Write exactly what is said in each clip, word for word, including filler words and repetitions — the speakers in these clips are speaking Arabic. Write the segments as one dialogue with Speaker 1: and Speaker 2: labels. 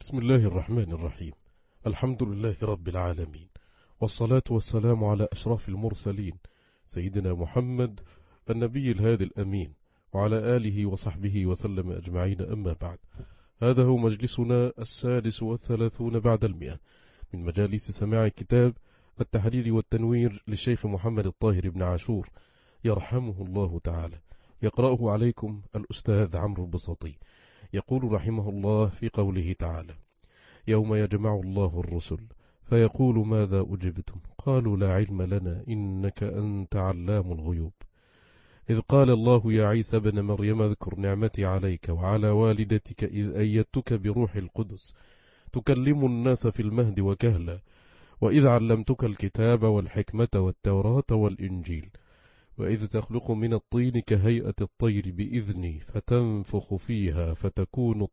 Speaker 1: بسم الله الرحمن الرحيم. الحمد لله رب العالمين، والصلاة والسلام على أشرف المرسلين سيدنا محمد النبي الهادي الأمين، وعلى آله وصحبه وسلم أجمعين. أما بعد، هذا هو مجلسنا السادس والثلاثون بعد المئة من مجالس سماع كتاب التحرير والتنوير للشيخ محمد الطاهر بن عاشور يرحمه الله تعالى. يقرأه عليكم الأستاذ عمرو البساطي. يقول رحمه الله في قوله تعالى: يوم يجمع الله الرسل فيقول ماذا أجبتم؟ قالوا لا علم لنا إنك أنت علام الغيوب. إذ قال الله يا عيسى بن مريم اذكر نعمتي عليك وعلى والدتك إذ أيدتك بروح القدس تكلم الناس في المهد وكهلا، وإذ علمتك الكتاب والحكمة والتوراة والإنجيل، وإذ تخلق من الطين كهيئة الطير بإذني فتنفخ فيها فتكون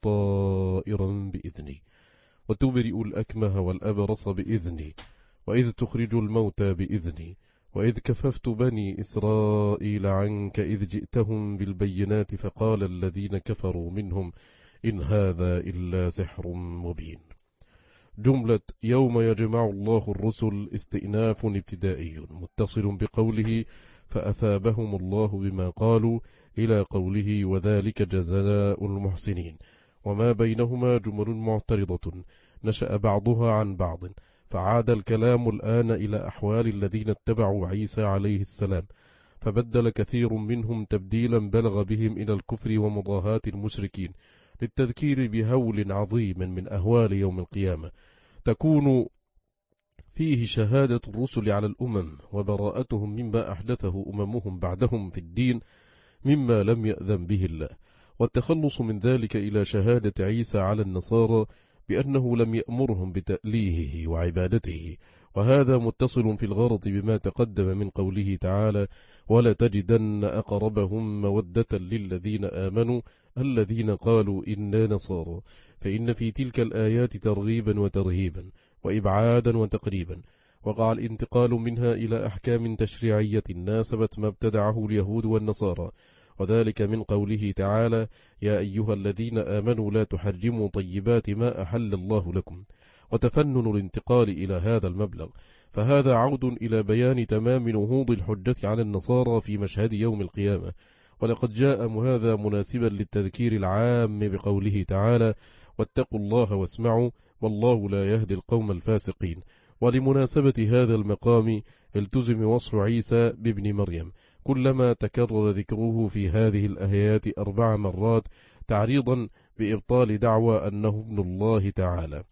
Speaker 1: طائرا بإذني، وتبرئ الأكمه والأبرص بإذني، وإذ تخرج الموتى بإذني، وإذ كففت بني إسرائيل عنك إذ جئتهم بالبينات فقال الذين كفروا منهم إن هذا إلا سحر مبين. جملة يوم يجمع الله الرسل استئناف ابتدائي متصل بقوله فأثابهم الله بما قالوا إلى قوله وذلك جزاء المحسنين، وما بينهما جمل معترضة نشأ بعضها عن بعض، فعاد الكلام الآن إلى أحوال الذين اتبعوا عيسى عليه السلام، فبدل كثير منهم تبديلا بلغ بهم إلى الكفر ومضاهاة المشركين، للتذكير بهول عظيم من أهوال يوم القيامة تكون فيه شهادة الرسل على الأمم وبراءتهم مما أحدثه أممهم بعدهم في الدين مما لم يأذن به الله، والتخلص من ذلك إلى شهادة عيسى على النصارى بأنه لم يأمرهم بتأليهه وعبادته. وهذا متصل في الغرض بما تقدم من قوله تعالى ولا تجدن أقربهم مودة للذين آمنوا الذين قالوا إنا نصارى، فإن في تلك الآيات ترغيبا وترهيبا وإبعادا وتقريبا، وقع الانتقال منها إلى أحكام تشريعية ناسبت ما ابتدعه اليهود والنصارى، وذلك من قوله تعالى يا أيها الذين آمنوا لا تحرموا طيبات ما أحل الله لكم، وتفنن الانتقال إلى هذا المبلغ، فهذا عود إلى بيان تمام نهوض الحجة على النصارى في مشهد يوم القيامة. ولقد جاء هذا مناسبا للتذكير العام بقوله تعالى واتقوا الله واسمعوا والله لا يهدي القوم الفاسقين. ولمناسبة هذا المقام التزم وصف عيسى بابن مريم كلما تكرر ذكره في هذه الآيات أربع مرات تعريضا بإبطال دعوى أنه ابن الله تعالى.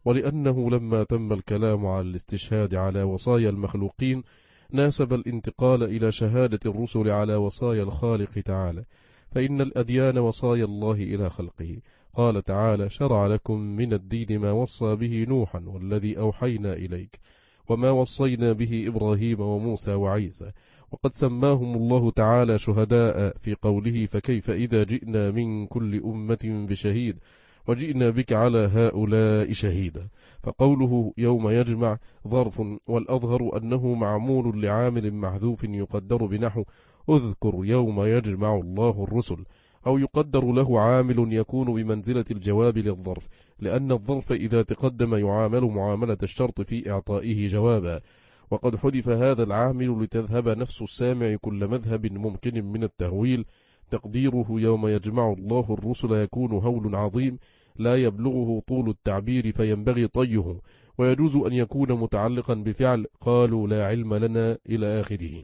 Speaker 1: ولأنه لما تم الكلام على الاستشهاد على وصايا المخلوقين ناسب الانتقال إلى شهادة الرسل على وصايا الخالق تعالى، فإن الأديان وصايا الله إلى خلقه. قال تعالى شرع لكم من الدين ما وصى به نوحا والذي أوحينا إليك وما وصينا به إبراهيم وموسى وعيسى، وقد سماهم الله تعالى شهداء في قوله فكيف إذا جئنا من كل أمة بشهيد وجئنا بك على هؤلاء شهيدا. فقوله يوم يجمع ظرف، والأظهر أنه معمول لعامل محذوف يقدر بنحو اذكر يوم يجمع الله الرسل، أو يقدر له عامل يكون بمنزلة الجواب للظرف، لأن الظرف إذا تقدم يعامل معاملة الشرط في إعطائه جوابا، وقد حذف هذا العامل لتذهب نفس السامع كل مذهب ممكن من التهويل. تقديره يوم يجمع الله الرسل يكون هول عظيم لا يبلغه طول التعبير فينبغي طيه، ويجوز أن يكون متعلقا بفعل قالوا لا علم لنا إلى آخره،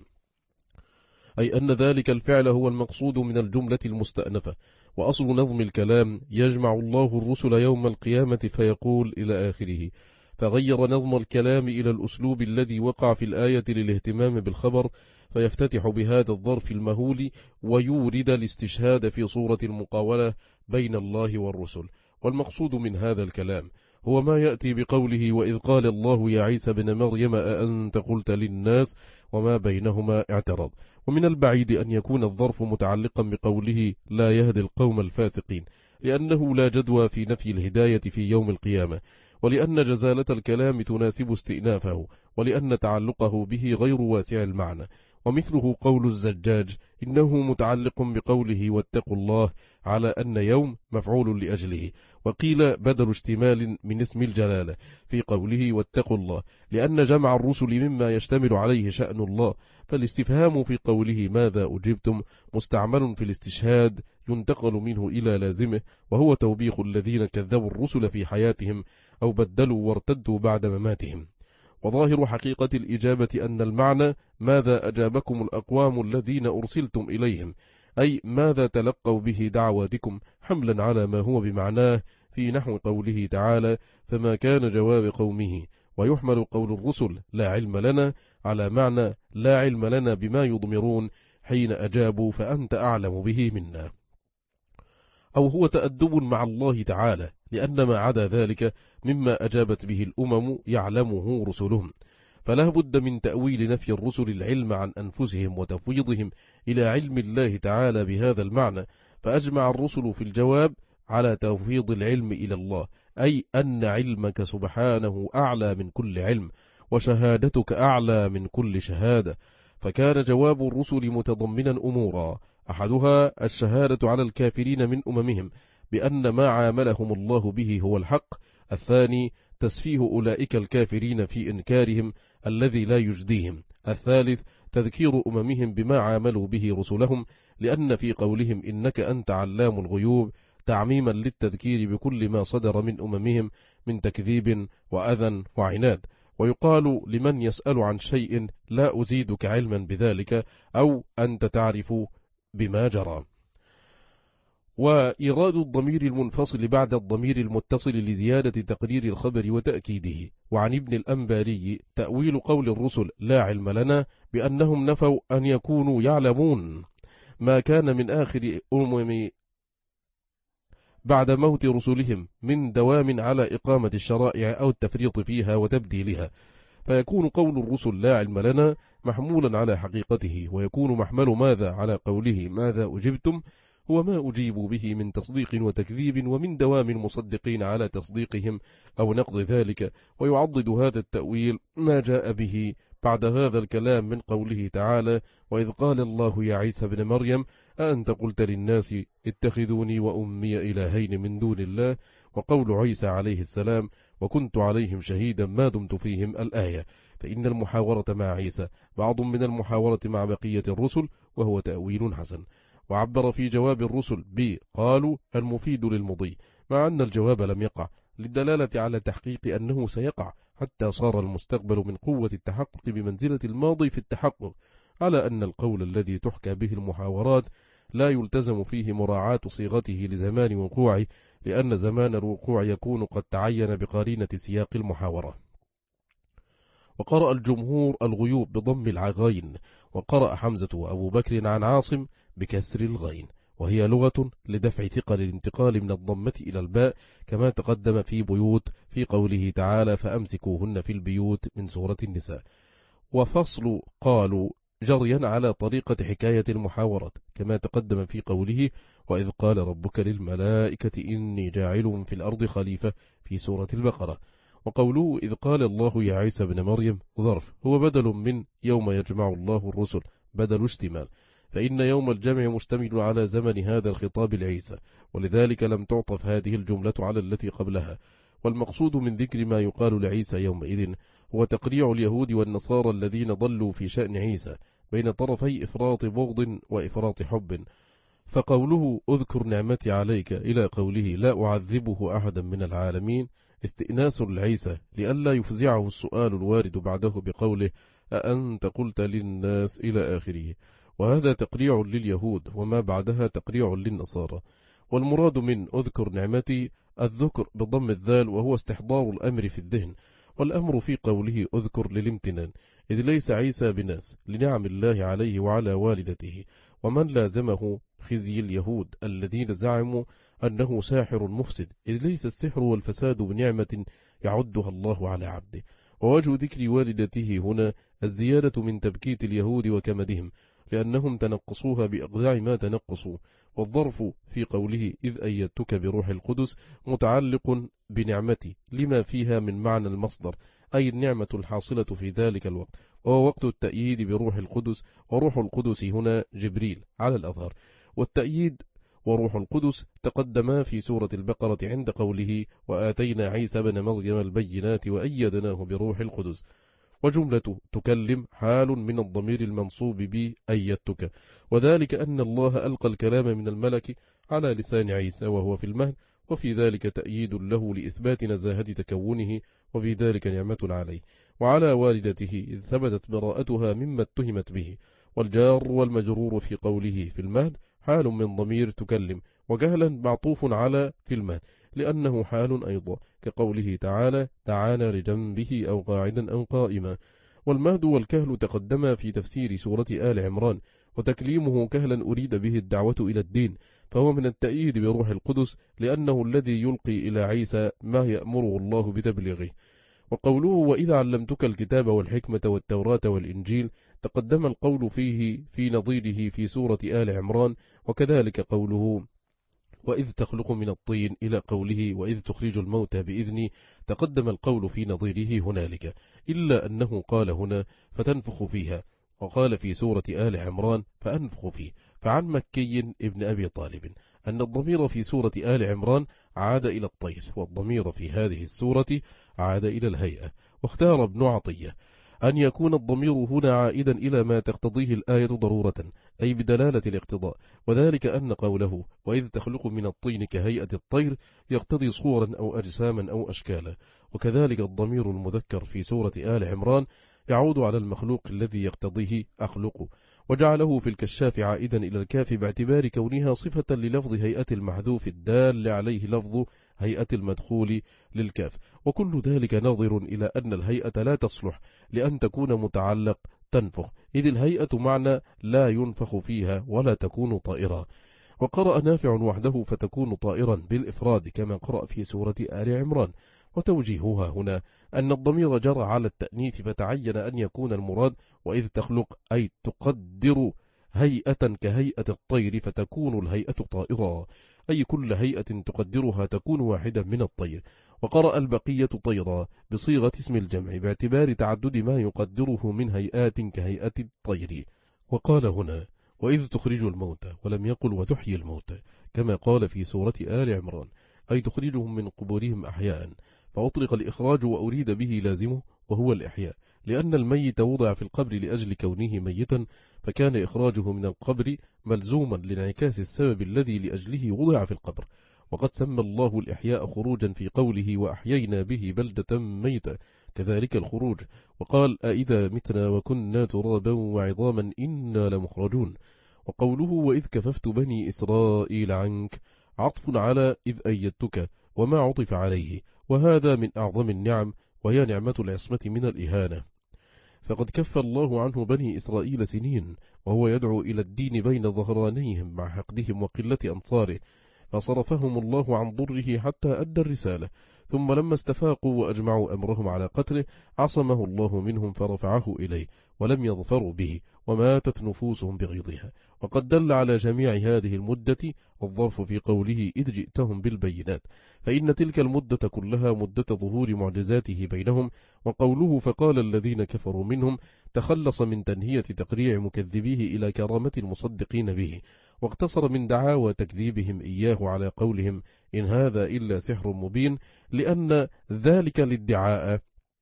Speaker 1: أي أن ذلك الفعل هو المقصود من الجملة المستأنفة. وأصل نظم الكلام يجمع الله الرسل يوم القيامة فيقول إلى آخره، فغير نظم الكلام إلى الأسلوب الذي وقع في الآية للاهتمام بالخبر، فيفتتح بهذا الظرف المهول ويورد الاستشهاد في صورة المقاولة بين الله والرسل. والمقصود من هذا الكلام هو ما يأتي بقوله وإذ قال الله يا عيسى بن مريم أأنت قلت للناس وما بينهما اعترض. ومن البعيد أن يكون الظرف متعلقا بقوله لا يهدي القوم الفاسقين، لأنه لا جدوى في نفي الهداية في يوم القيامة، ولأن جزالة الكلام تناسب استئنافه، ولأن تعلقه به غير واسع المعنى. ومثله قول الزجاج إنه متعلق بقوله واتقوا الله على أن يوم مفعول لأجله، وقيل بدل اشتمال من اسم الجلالة في قوله واتقوا الله، لأن جمع الرسل مما يشتمل عليه شأن الله، فالاستفهام في قوله ماذا أجبتم مستعمل في الاستشهاد ينتقل منه إلى لازمه، وهو توبيخ الذين كذبوا الرسل في حياتهم أو بدلوا وارتدوا بعد مماتهم. وظاهر حقيقة الإجابة أن المعنى ماذا أجابكم الأقوام الذين أرسلتم إليهم، أي ماذا تلقوا به دعواتكم، حملا على ما هو بمعناه في نحو قوله تعالى فما كان جواب قومه، ويحمل قول الرسل لا علم لنا على معنى لا علم لنا بما يضمرون حين أجابوا فأنت أعلم به منا، أو هو تأدب مع الله تعالى، لأن ما عدا ذلك مما أجابت به الأمم يعلمه رسلهم، فلا بد من تأويل نفي الرسل العلم عن أنفسهم وتفويضهم إلى علم الله تعالى بهذا المعنى، فأجمع الرسل في الجواب على تفويض العلم إلى الله، أي أن علمك سبحانه أعلى من كل علم، وشهادتك أعلى من كل شهادة. فكان جواب الرسل متضمنا أمورا، أحدها الشهادة على الكافرين من أممهم بأن ما عاملهم الله به هو الحق، الثاني تسفيه أولئك الكافرين في إنكارهم الذي لا يجديهم، الثالث تذكير أممهم بما عاملوا به رسلهم، لأن في قولهم إنك أنت علام الغيوب تعميما للتذكير بكل ما صدر من أممهم من تكذيب وأذى وعناد. ويقال لمن يسأل عن شيء لا أزيدك علما بذلك، أو أنت تعرف بما جرى. وإيراد الضمير المنفصل بعد الضمير المتصل لزيادة تقرير الخبر وتأكيده. وعن ابن الأنباري تأويل قول الرسل لا علم لنا بأنهم نفوا أن يكونوا يعلمون ما كان من آخر أمم بعد موت رسلهم من دوام على إقامة الشرائع أو التفريط فيها وتبديلها، فيكون قول الرسل لا علم لنا محمولا على حقيقته، ويكون محمل ماذا على قوله ماذا أجبتم هو ما أجيبوا به من تصديق وتكذيب، ومن دوام المصدقين على تصديقهم أو نقض ذلك. ويعضد هذا التأويل ما جاء به بعد هذا الكلام من قوله تعالى وإذ قال الله يا عيسى ابن مريم أأنت قلت للناس اتخذوني وأمي إلهين من دون الله، وقول عيسى عليه السلام وكنت عليهم شهيدا ما دمت فيهم الآية، فإن المحاورة مع عيسى بعض من المحاورة مع بقية الرسل، وهو تأويل حسن. وعبر في جواب الرسل بقالوا المفيد للمضي، مع أن الجواب لم يقع للدلالة على تحقيق أنه سيقع، حتى صار المستقبل من قوة التحقق بمنزلة الماضي في التحقق، على أن القول الذي تحكى به المحاورات لا يلتزم فيه مراعاة صيغته لزمان وقوعه، لأن زمان الوقوع يكون قد تعين بقرينة سياق المحاورة. وقرأ الجمهور الغيوب بضم العغين، وقرأ حمزة وأبو بكر عن عاصم بكسر الغين، وهي لغة لدفع ثقل الانتقال من الضمة إلى الباء، كما تقدم في بيوت في قوله تعالى فأمسكوهن في البيوت من سورة النساء. وفصل قالوا جريا على طريقة حكاية المحاورة، كما تقدم في قوله وإذ قال ربك للملائكة إني جاعل في الأرض خليفة في سورة البقرة. وقوله إذ قال الله يا عيسى بن مريم ظرف هو بدل من يوم يجمع الله الرسل بدل اشتمال، فإن يوم الجمع مشتمل على زمن هذا الخطاب العيسى، ولذلك لم تعطف هذه الجملة على التي قبلها. والمقصود من ذكر ما يقال لعيسى يومئذ هو تقريع اليهود والنصارى الذين ضلوا في شأن عيسى بين طرفي إفراط بغض وإفراط حب. فقوله أذكر نعمتي عليك إلى قوله لا أعذبه أحدا من العالمين استئناس لعيسى لئلا يفزعه السؤال الوارد بعده بقوله أأنت قلت للناس إلى آخره، وهذا تقريع لليهود وما بعدها تقريع للنصارى. والمراد من أذكر نعمتي الذكر بضم الذال، وهو استحضار الأمر في الذهن، والأمر في قوله أذكر للامتنان، إذ ليس عيسى بناس لنعم الله عليه وعلى والدته، ومن لازمه خزي اليهود الذين زعموا أنه ساحر مفسد، إذ ليس السحر والفساد بنعمة يعدها الله على عبده. ووجه ذكر والدته هنا الزيادة من تبكيت اليهود وكمدهم، لأنهم تنقصوها بأقذع ما تنقصوا. والظرف في قوله إذ أيدتك بروح القدس متعلق بنعمتي لما فيها من معنى المصدر، أي النعمة الحاصلة في ذلك الوقت، وهو وقت التأييد بروح القدس، وروح القدس هنا جبريل على الأظهر. والتأييد وروح القدس تقدما في سورة البقرة عند قوله وآتينا عيسى بن مريم البينات وأيدناه بروح القدس. وجملة تكلم حال من الضمير المنصوب بي أيدتك، وذلك أن الله ألقى الكلام من الملك على لسان عيسى وهو في المهد، وفي ذلك تأييد له لإثبات نزاهة تكونه، وفي ذلك نعمة عليه وعلى والدته إذ ثبتت براءتها مما اتهمت به. والجار والمجرور في قوله في المهد حال من ضمير تكلم، وجهلا معطوف على في المهد لأنه حال أيضا، كقوله تعالى تعالى لجنبه أو قاعدا أو قائما. والمهد والكهل تقدما في تفسير سورة آل عمران، وتكليمه كهلا أريد به الدعوة إلى الدين، فهو من التأييد بروح القدس لأنه الذي يلقي إلى عيسى ما يأمره الله بتبليغه. وقوله وإذا علمتك الكتاب والحكمة والتوراة والإنجيل تقدم القول فيه في نظيره في سورة آل عمران، وكذلك قوله وإذ تخلق من الطين إلى قوله وإذ تخرج الموتى بإذني تقدم القول في نظيره هنالك، إلا أنه قال هنا فتنفخ فيها، وقال في سورة آل عمران فأنفخ فيه. فعن مكي ابن أبي طالب أن الضمير في سورة آل عمران عاد إلى الطير، والضمير في هذه السورة عاد إلى الهيئة. واختار ابن عطية أن يكون الضمير هنا عائدا إلى ما تقتضيه الآية ضرورة، أي بدلالة الاقتضاء، وذلك أن قوله وإذ تخلق من الطين كهيئة الطير يقتضي صورا أو أجساما أو أشكالا. وكذلك الضمير المذكر في سورة آل عمران يعود على المخلوق الذي يقتضيه أخلقه، وجعله في الكشاف عائدا إلى الكاف باعتبار كونها صفة للفظ هيئة المحذوف الدال عليه لفظ هيئة المدخول للكاف. وكل ذلك ناظر إلى أن الهيئة لا تصلح لأن تكون متعلق تنفخ، إذ الهيئة معنى لا ينفخ فيها ولا تكون طائرة. وقرأ نافع وحده فتكون طائرا بالإفراد كما قرأ في سورة آل عمران. وتوجيهها هنا أن الضمير جرى على التأنيث، فتعين أن يكون المراد وإذ تخلق أي تقدر هيئة كهيئة الطير فتكون الهيئة طائرة، أي كل هيئة تقدرها تكون واحدا من الطير. وقرأ البقية طيرا بصيغة اسم الجمع باعتبار تعدد ما يقدره من هيئات كهيئة الطير. وقال هنا وإذ تخرج الموتى، ولم يقل وتحيي الموتى كما قال في سورة آل عمران، أي تخرجهم من قبورهم أحياء، فأطلق الإخراج وأريد به لازمه وهو الإحياء، لأن الميت وضع في القبر لأجل كونه ميتا، فكان إخراجه من القبر ملزوما لانعكاس السبب الذي لأجله وضع في القبر. وقد سمى الله الإحياء خروجا في قوله وأحيينا به بلدة ميتة، كذلك الخروج. وقال أئذا متنا وكنا ترابا وعظاما إنا لمخرجون. وقوله وإذ كففت بني إسرائيل عنك عطف على إذ أيدتك وما عطف عليه، وهذا من أعظم النعم، وهي نعمة العصمة من الإهانة. فقد كف الله عنه بني إسرائيل سنين وهو يدعو إلى الدين بين ظهرانيهم مع حقدهم وقلة أنصاره، فصرفهم الله عن ضره حتى أدى الرسالة، ثم لما استفاقوا وأجمعوا أمرهم على قتله عصمه الله منهم فرفعه إليه ولم يظفروا به، وماتت نفوسهم بغيظها. وقد دل على جميع هذه المدة الظرف في قوله إذ جئتهم بالبينات، فإن تلك المدة كلها مدة ظهور معجزاته بينهم. وقوله فقال الذين كفروا منهم تخلص من تنهية تقريع مكذبيه إلى كرامة المصدقين به، واقتصر من دعاوى تكذيبهم إياه على قولهم إن هذا إلا سحر مبين، لأن ذلك الادعاء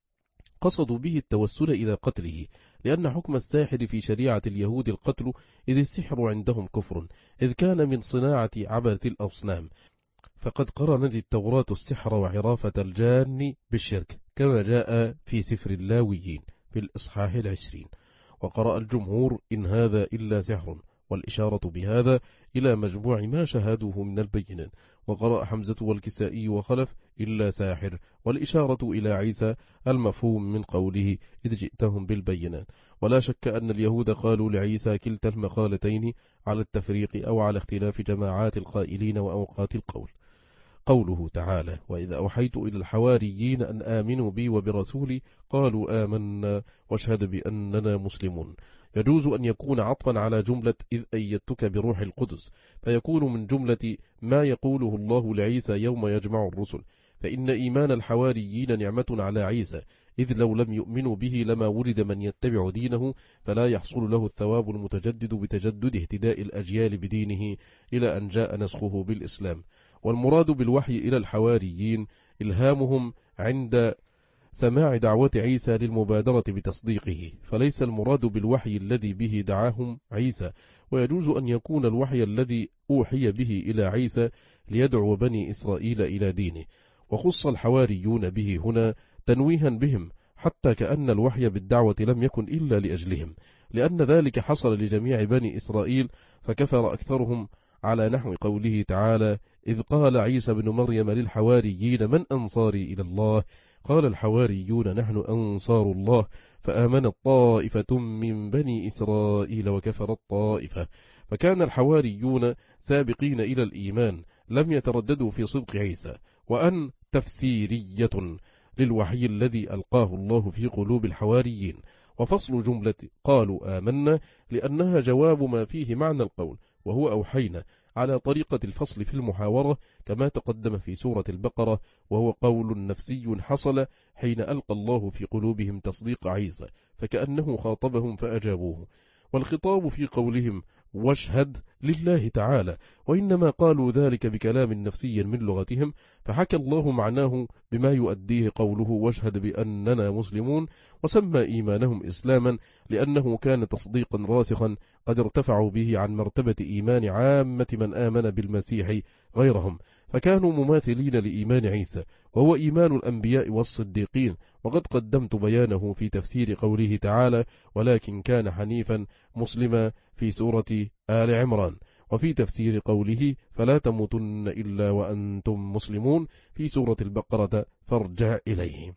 Speaker 1: قصدوا به التوسل إلى قتله، لأن حكم الساحر في شريعة اليهود القتل، إذ السحر عندهم كفر، إذ كان من صناعة عبدة الأصنام، فقد قرنت التوراة السحر وعرافة الجان بالشرك كما جاء في سفر اللاويين في الإصحاح العشرين. وقرأ الجمهور إن هذا إلا سحر، والإشارة بهذا إلى مجموع ما شاهدوه من البينات. وقرأ حمزة والكسائي وخلف إلا ساحر، والإشارة إلى عيسى المفهوم من قوله إذ جئتهم بالبينات. ولا شك أن اليهود قالوا لعيسى كلتا المقالتين على التفريق أو على اختلاف جماعات القائلين وأوقات القول. قوله تعالى وإذا أوحيت إلى الحواريين أن آمنوا بي وبرسولي قالوا آمنا واشهد بأننا مسلمون، يجوز أن يكون عطفا على جملة إذ أيدتك بروح القدس، فيكون من جملة ما يقوله الله لعيسى يوم يجمع الرسل، فإن إيمان الحواريين نعمة على عيسى، إذ لو لم يؤمنوا به لما وجد من يتبع دينه، فلا يحصل له الثواب المتجدد بتجدد اهتداء الأجيال بدينه إلى أن جاء نسخه بالإسلام. والمراد بالوحي إلى الحواريين إلهامهم عند سماع دعوة عيسى للمبادرة بتصديقه، فليس المراد بالوحي الذي به دعاهم عيسى، ويجوز أن يكون الوحي الذي أوحي به إلى عيسى ليدعو بني إسرائيل إلى دينه، وخص الحواريون به هنا تنويها بهم، حتى كأن الوحي بالدعوة لم يكن إلا لأجلهم، لأن ذلك حصل لجميع بني إسرائيل فكفر أكثرهم، على نحو قوله تعالى: إذ قال عيسى بن مريم للحواريين من أنصاري إلى الله؟ قال الحواريون نحن أنصار الله، فآمنت طائفة من بني إسرائيل وكفرت طائفة. فكان الحواريون سابقين إلى الإيمان، لم يترددوا في صدق عيسى، وأن تفسيرية للوحي الذي ألقاه الله في قلوب الحواريين. وفصل جملة قالوا آمنا لأنها جواب ما فيه معنى القول، وهو أوحينا، على طريقة الفصل في المحاورة كما تقدم في سورة البقرة، وهو قول نفسي حصل حين ألقى الله في قلوبهم تصديق عيسى، فكأنه خاطبهم فأجابوه. والخطاب في قولهم واشهد لله تعالى، وإنما قالوا ذلك بكلام نفسي من لغتهم، فحكى الله معناه بما يؤديه قوله واشهد بأننا مسلمون، وسمى إيمانهم إسلاما لأنه كان تصديقا راسخا قد ارتفعوا به عن مرتبة إيمان عامة من آمن بالمسيح غيرهم، فكانوا مماثلين لإيمان عيسى، وهو إيمان الأنبياء والصديقين، وقد قدمت بيانه في تفسير قوله تعالى ولكن كان حنيفا مسلما في سورة آل عمران، وفي تفسير قوله فلا تموتن إلا وأنتم مسلمون في سورة البقرة فارجع إليه.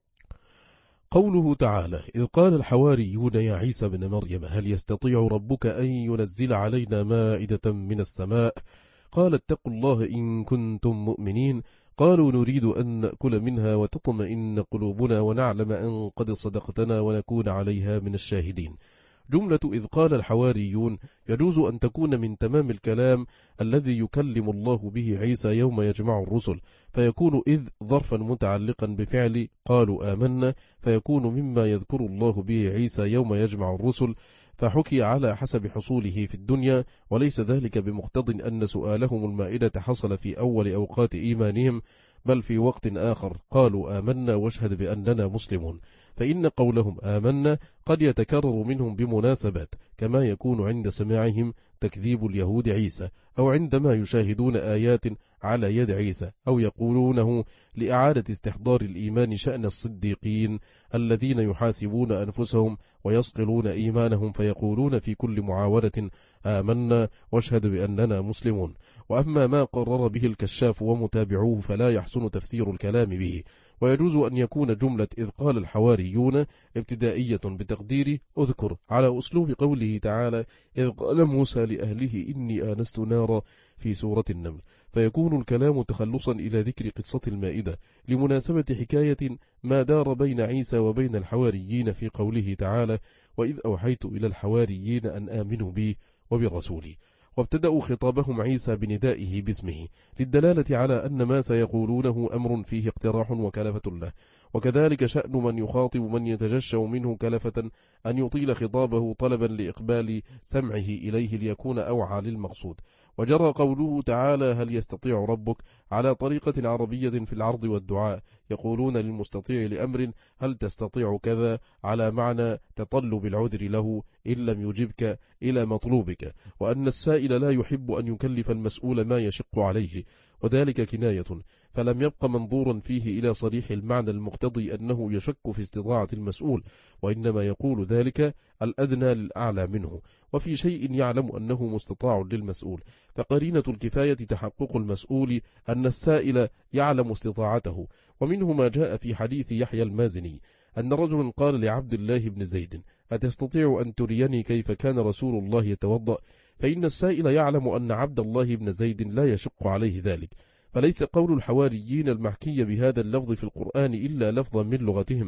Speaker 1: قوله تعالى إذ قال الحواريون يا عيسى بن مريم هل يستطيع ربك أن ينزل علينا مائدة من السماء؟ قال اتقوا الله إن كنتم مؤمنين. قالوا نريد أن نأكل منها وتطمئن قلوبنا ونعلم أن قد صدقتنا ونكون عليها من الشاهدين. جملة إذ قال الحواريون يجوز أن تكون من تمام الكلام الذي يكلم الله به عيسى يوم يجمع الرسل، فيكون إذ ظرفا متعلقا بفعل قالوا آمنا، فيكون مما يذكر الله به عيسى يوم يجمع الرسل، فحكي على حسب حصوله في الدنيا، وليس ذلك بمقتض أن سؤالهم المائدة حصل في أول أوقات إيمانهم، بل في وقت آخر قالوا آمنا واشهد بأننا مسلمون، فإن قولهم آمنا قد يتكرر منهم بمناسبات، كما يكون عند سماعهم تكذيب اليهود عيسى، أو عندما يشاهدون آيات على يد عيسى، أو يقولونه لإعادة استحضار الإيمان شأن الصديقين الذين يحاسبون أنفسهم ويصقلون إيمانهم، فيقولون في كل معاورة آمنا واشهد بأننا مسلمون. وأما ما قرر به الكشاف ومتابعوه فلا يحسن تفسير الكلام به، ويجوز أن يكون جملة إذ قال الحواريون ابتدائية بتقدير أذكر، على أسلوب قوله تعالى إذ قال موسى لأهله إني آنست نارا في سورة النمل، فيكون الكلام تخلصا إلى ذكر قصة المائدة لمناسبة حكاية ما دار بين عيسى وبين الحواريين في قوله تعالى وإذ أوحيت إلى الحواريين أن آمنوا بي وبرسولي. وابتدأوا خطابهم عيسى بندائه باسمه للدلالة على أن ما سيقولونه أمر فيه اقتراح وكلفة له، وكذلك شأن من يخاطب من يتجشع منه كلفة أن يطيل خطابه طلبا لإقبال سمعه إليه ليكون أوعى للمقصود. وجرى قوله تعالى هل يستطيع ربك على طريقة عربية في العرض والدعاء، يقولون للمستطيع لأمر هل تستطيع كذا، على معنى تطلب العذر له إن لم يجبك إلى مطلوبك، وأن السائل لا يحب أن يكلف المسؤول ما يشق عليه، وذلك كناية، فلم يبق منظورا فيه إلى صريح المعنى المقتضي أنه يشك في استطاعة المسؤول، وإنما يقول ذلك الأدنى للأعلى منه، وفي شيء يعلم أنه مستطاع للمسؤول، فقرينة الكفاية تحقق المسؤول أن السائل يعلم استطاعته. ومنه ما جاء في حديث يحيى المازني أن رجلا قال لعبد الله بن زيد أتستطيع أن تريني كيف كان رسول الله يتوضأ؟ فإن السائل يعلم أن عبد الله بن زيد لا يشق عليه ذلك، فليس قول الحواريين المحكي بهذا اللفظ في القرآن إلا لفظا من لغتهم،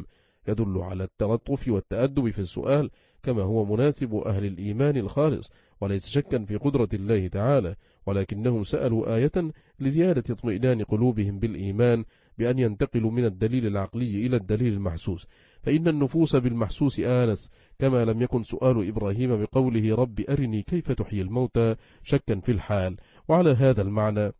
Speaker 1: يدل على التلطف والتأدب في السؤال كما هو مناسب أهل الإيمان الخالص، وليس شكا في قدرة الله تعالى، ولكنهم سألوا آية لزيادة اطمئنان قلوبهم بالإيمان بأن ينتقلوا من الدليل العقلي إلى الدليل المحسوس، فإن النفوس بالمحسوس آنس، كما لم يكن سؤال إبراهيم بقوله رب أرني كيف تحيي الموتى شكا في الحال. وعلى هذا المعنى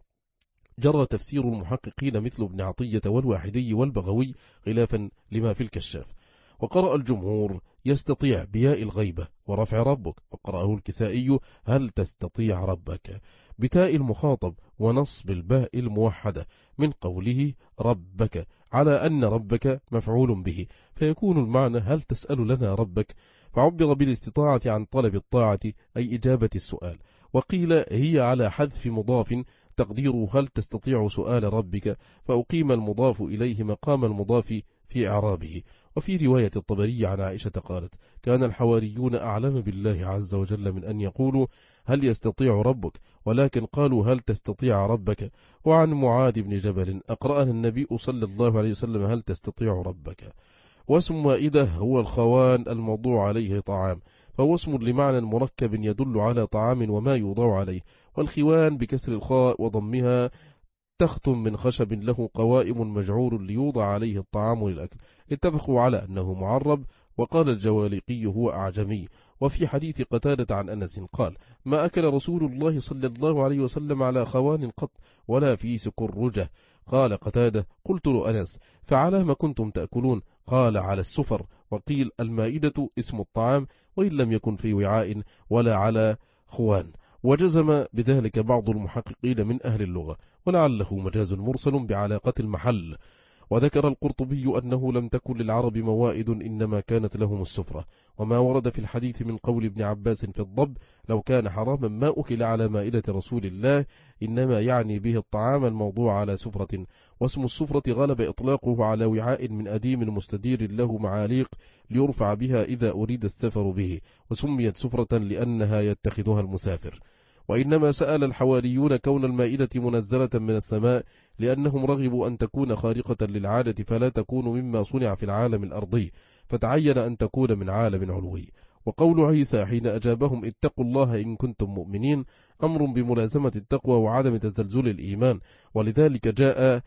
Speaker 1: جرى تفسير المحققين مثل ابن عطية والواحدي والبغوي خلافا لما في الكشاف. وقرأ الجمهور يستطيع بياء الغيبة ورفع ربك، وقرأه الكسائي هل تستطيع ربك بتاء المخاطب ونصب الباء الموحدة من قوله ربك، على أن ربك مفعول به، فيكون المعنى هل تسأل لنا ربك، فعبر بالاستطاعة عن طلب الطاعة أي إجابة السؤال. وقيل هي على حذف مضاف تقديره هل تستطيع سؤال ربك، فأقيم المضاف إليه مقام المضاف في إعرابه. وفي رواية الطبري عن عائشة قالت كان الحواريون أعلم بالله عز وجل من أن يقولوا هل يستطيع ربك، ولكن قالوا هل تستطيع ربك. وعن معاذ بن جبل أقرأنا النبي صلى الله عليه وسلم هل تستطيع ربك. واسم مائدة هو الخوان الموضوع عليه طعام، فهو اسم لمعنى مركب يدل على طعام وما يوضع عليه، والخوان بكسر الخاء وضمها تخت من خشب له قوائم مجعور ليوضع عليه الطعام للأكل. اتفقوا على أنه معرب، وقال الجوالقي هو أعجمي. وفي حديث قتادة عن أنس قال ما أكل رسول الله صلى الله عليه وسلم على خوان قط ولا في سكرجة. قال قتادة قلت له أنس فعلى ما كنتم تأكلون؟ قال على السفر. وقيل المائدة اسم الطعام وإن لم يكن في وعاء ولا على خوان. وجزم بذلك بعض المحققين من أهل اللغة، ولعله مجاز مرسل بعلاقة المحل. وذكر القرطبي أنه لم تكن للعرب موائد إنما كانت لهم السفرة. وما ورد في الحديث من قول ابن عباس في الضب لو كان حراما ما أكل على مائدة رسول الله إنما يعني به الطعام الموضوع على سفرة. واسم السفرة غلب إطلاقه على وعاء من أديم مستدير له معاليق ليرفع بها إذا أريد السفر به، وسميت سفرة لأنها يتخذها المسافر. وإنما سأل الحواريون كون المائدة منزلة من السماء لأنهم رغبوا أن تكون خارقة للعادة فلا تكون مما صنع في العالم الأرضي، فتعين أن تكون من عالم علوي. وقول عيسى حين أجابهم اتقوا الله إن كنتم مؤمنين أمر بملازمة التقوى وعدم تزلزل الإيمان، ولذلك جاء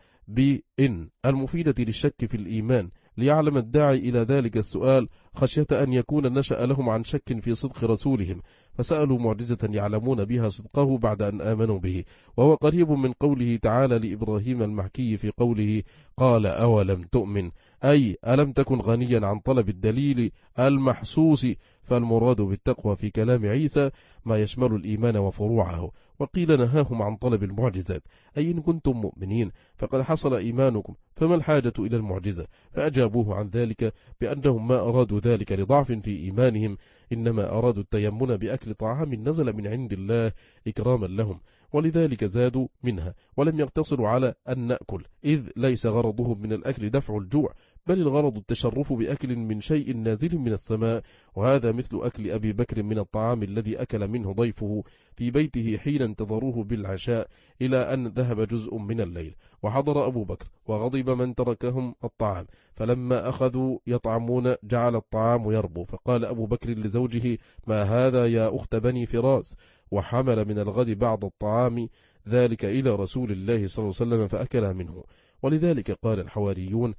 Speaker 1: بإن المفيدة للشك في الإيمان ليعلم الداعي إلى ذلك السؤال خشية أن يكون نشأ لهم عن شك في صدق رسولهم، فسألوا معجزة يعلمون بها صدقه بعد أن آمنوا به. وهو قريب من قوله تعالى لإبراهيم المحكي في قوله قال أولم تؤمن، أي ألم تكن غنيا عن طلب الدليل المحسوس. فالمراد بالتقوى في كلام عيسى ما يشمل الإيمان وفروعه. وقيل نهاهم عن طلب المعجزات، أي إن كنتم مؤمنين فقد حصل إيمانكم فما الحاجة إلى المعجزة؟ فأجابوه عن ذلك بأنهم ما أرادوا ذلك لضعف في إيمانهم، إنما أرادوا التيمن بأكل طعام نزل من عند الله إكراما لهم، ولذلك زادوا منها ولم يقتصروا على أن نأكل، إذ ليس غرضهم من الأكل دفع الجوع، بل الغرض التشرف بأكل من شيء نازل من السماء. وهذا مثل أكل أبي بكر من الطعام الذي أكل منه ضيفه في بيته حين انتظروه بالعشاء إلى أن ذهب جزء من الليل، وحضر أبو بكر وغضب من تركهم الطعام، فلما أخذوا يطعمون جعل الطعام يربو، فقال أبو بكر لزوجه ما هذا يا أخت بني فراس، وحمل من الغد بعض الطعام ذلك إلى رسول الله صلى الله عليه وسلم فأكل منه. ولذلك قال الحواريون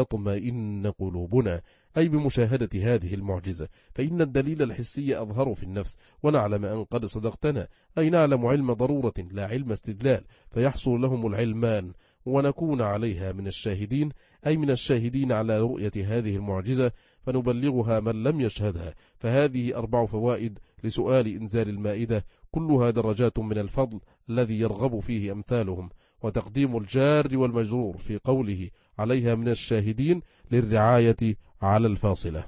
Speaker 1: وتطمئن قلوبنا، أي بمشاهدة هذه المعجزة، فإن الدليل الحسي أظهر في النفس، ونعلم أن قد صدقتنا، أي نعلم علم ضرورة لا علم استدلال، فيحصل لهم العلمان ونكون عليها من الشاهدين، أي من الشاهدين على رؤية هذه المعجزة فنبلغها من لم يشهدها. فهذه أربع فوائد لسؤال إنزال المائدة، كلها درجات من الفضل الذي يرغب فيه أمثالهم. وتقديم الجار والمجرور في قوله عليها من الشاهدين للرعاية على الفاصلة.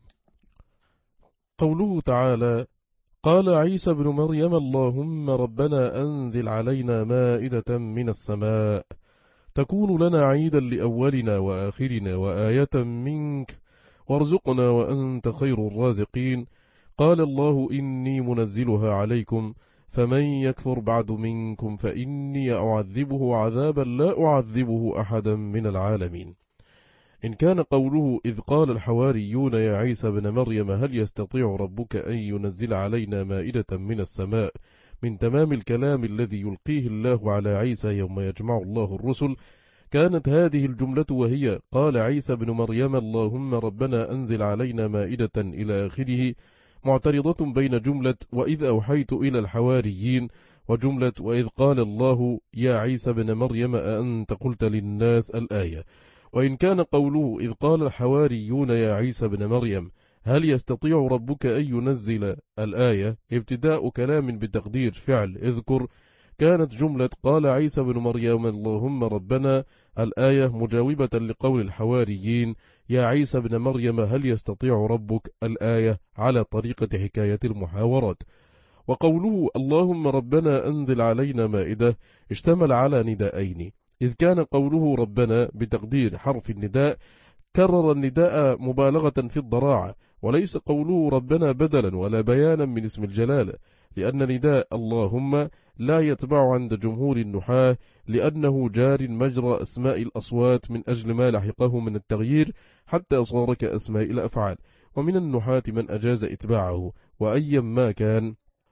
Speaker 1: قوله تعالى قال عيسى بن مريم اللهم ربنا أنزل علينا مائدة من السماء تكون لنا عيدا لأولنا وآخرنا وآية منك وارزقنا وأنت خير الرازقين. قال الله إني منزلها عليكم فمن يكفر بعد منكم فإني أعذبه عذابا لا أعذبه أحدا من العالمين. إن كان قوله إذ قال الحواريون يا عيسى بن مريم هل يستطيع ربك أن ينزل علينا مائدة من السماء من تمام الكلام الذي يلقيه الله على عيسى يوم يجمع الله الرسل، كانت هذه الجملة وهي قال عيسى بن مريم اللهم ربنا أنزل علينا مائدة إلى آخره معترضة بين جملة وإذ أوحيت إلى الحواريين وجملة وإذ قال الله يا عيسى بن مريم أأنت قلت للناس الآية. وإن كان قوله إذ قال الحواريون يا عيسى بن مريم هل يستطيع ربك أن ينزل الآية ابتداء كلام بتقدير فعل اذكر، كانت جملة قال عيسى بن مريم اللهم ربنا الآية مجاوبة لقول الحواريين يا عيسى بن مريم هل يستطيع ربك الآية على طريقة حكاية المحاورات. وقوله اللهم ربنا أنزل علينا مائدة اشتمل على نداءين، إذ كان قوله ربنا بتقدير حرف النداء كرر النداء مبالغة في الضراعة، وليس قوله ربنا بدلا ولا بيانا من اسم الجلالة، لأن نداء اللهم لا يتبع عند جمهور النحاة لأنه جار مجرى أسماء الأصوات من أجل ما لحقه من التغيير حتى صار كأسماء الأفعال، ومن النحاة من أجاز إتباعه وأيا ما كان،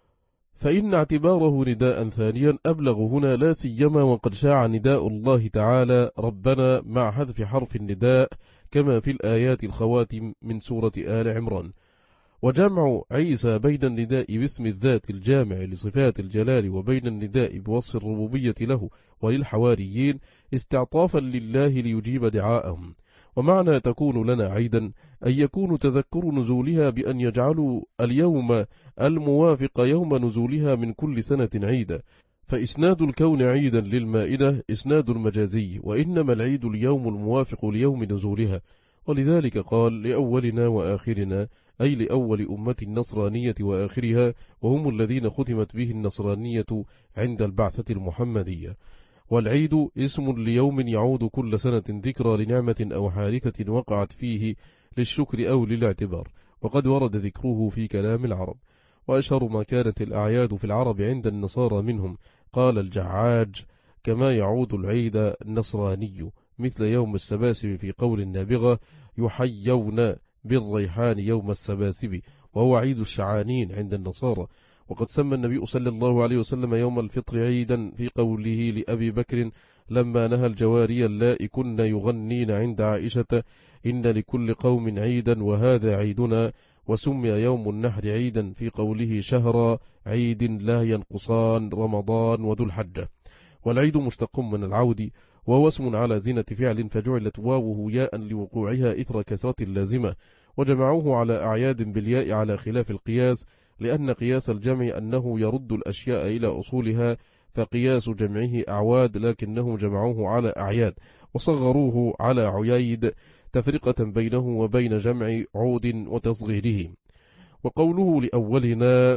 Speaker 1: فإن اعتباره نداء ثانيا أبلغ هنا لا سيما وقد شاع نداء الله تعالى ربنا مع حذف حرف النداء كما في الآيات الخواتم من سورة آل عمران. وجمع عيسى بين النداء باسم الذات الجامع لصفات الجلال وبين النداء بوصف الربوبية له وللحواريين استعطافا لله ليجيب دعاءهم. ومعنى تكون لنا عيدا أن يكون تذكر نزولها بأن يجعلوا اليوم الموافق يوم نزولها من كل سنة عيدا، فإسناد الكون عيدا للمائدة إسناد مجازي، وإنما العيد اليوم الموافق ليوم نزولها، ولذلك قال لأولنا وآخرنا أي لأول أمة النصرانية وآخرها وهم الذين ختمت به النصرانية عند البعثة المحمدية. والعيد اسم ليوم يعود كل سنة ذكرى لنعمة أو حادثة وقعت فيه للشكر أو للاعتبار، وقد ورد ذكره في كلام العرب. وأشهر ما كانت الأعياد في العرب عند النصارى منهم قال الجعاج كما يعود العيد النصراني، مثل يوم السباسب في قول النابغة يحيون بالريحان يوم السباسب، وهو عيد الشعانين عند النصارى. وقد سمى النبي صلى الله عليه وسلم يوم الفطر عيدا في قوله لأبي بكر لما نهى الجواري اللائي كن يغنين عند عائشة إن لكل قوم عيدا وهذا عيدنا، وسمي يوم النحر عيدا في قوله شهر عيد لا ينقصان رمضان وذو الحجة. والعيد مشتق من العود وهو اسم على زينة فعل فجعلت واوه ياء لوقوعها إثر كسرة لازمة، وجمعوه على أعياد بالياء على خلاف القياس، لأن قياس الجمع أنه يرد الأشياء إلى أصولها، فقياس جمعه أعواد لكنهم جمعوه على أعياد وصغروه على عيايد تفرقة بينه وبين جمع عود وتصغيره. وقوله لأولنا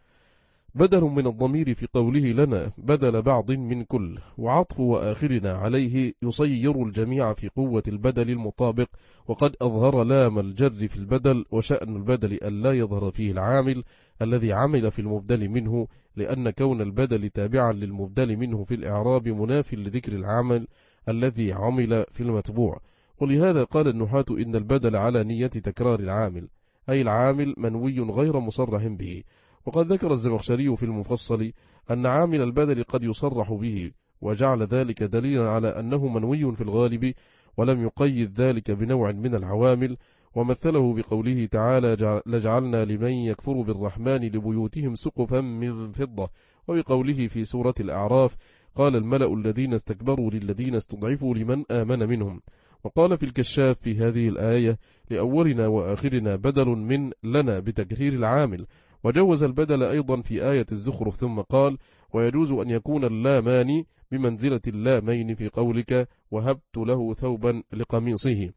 Speaker 1: بدل من الضمير في قوله لنا بدل بعض من كل، وعطف وآخرنا عليه يصير الجميع في قوة البدل المطابق، وقد أظهر لام الجر في البدل، وشأن البدل ألا يظهر فيه العامل الذي عمل في المبدل منه، لأن كون البدل تابعا للمبدل منه في الإعراب مناف لذكر العمل الذي عمل في المتبوع. ولهذا قال النحاة إن البدل على نية تكرار العامل، أي العامل منوي غير مصرح به. وقد ذكر الزمخشري في المفصل أن عامل البدل قد يصرح به، وجعل ذلك دليلا على أنه منوي في الغالب، ولم يقيد ذلك بنوع من العوامل، ومثله بقوله تعالى لجعلنا لمن يكفر بالرحمن لبيوتهم سقفا من فضة، وبقوله في سورة الأعراف قال الملأ الذين استكبروا للذين استضعفوا لمن آمن منهم. وقال في الكشاف في هذه الآية لأولنا وآخرنا بدل من لنا بتكرير العامل، وجوز البدل أيضا في آية الزخرف، ثم قال ويجوز أن يكون اللامان بمنزلة اللامين في قولك وهبت له ثوبا لقميصه،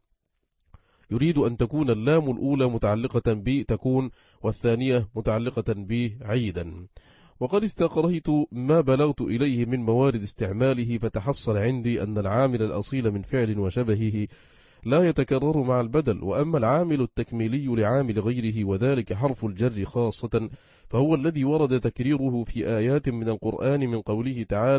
Speaker 1: يريد أن تكون اللام الأولى متعلقة بتكون والثانية متعلقة بعيدا. وقد استقريت ما بلغت إليه من موارد استعماله، فتحصل عندي أن العامل الأصيل من فعل وشبهه لا يتكرر مع البدل، وأما العامل التكميلي لعامل غيره وذلك حرف الجر خاصة فهو الذي ورد تكريره في آيات من القرآن من قوله تعالى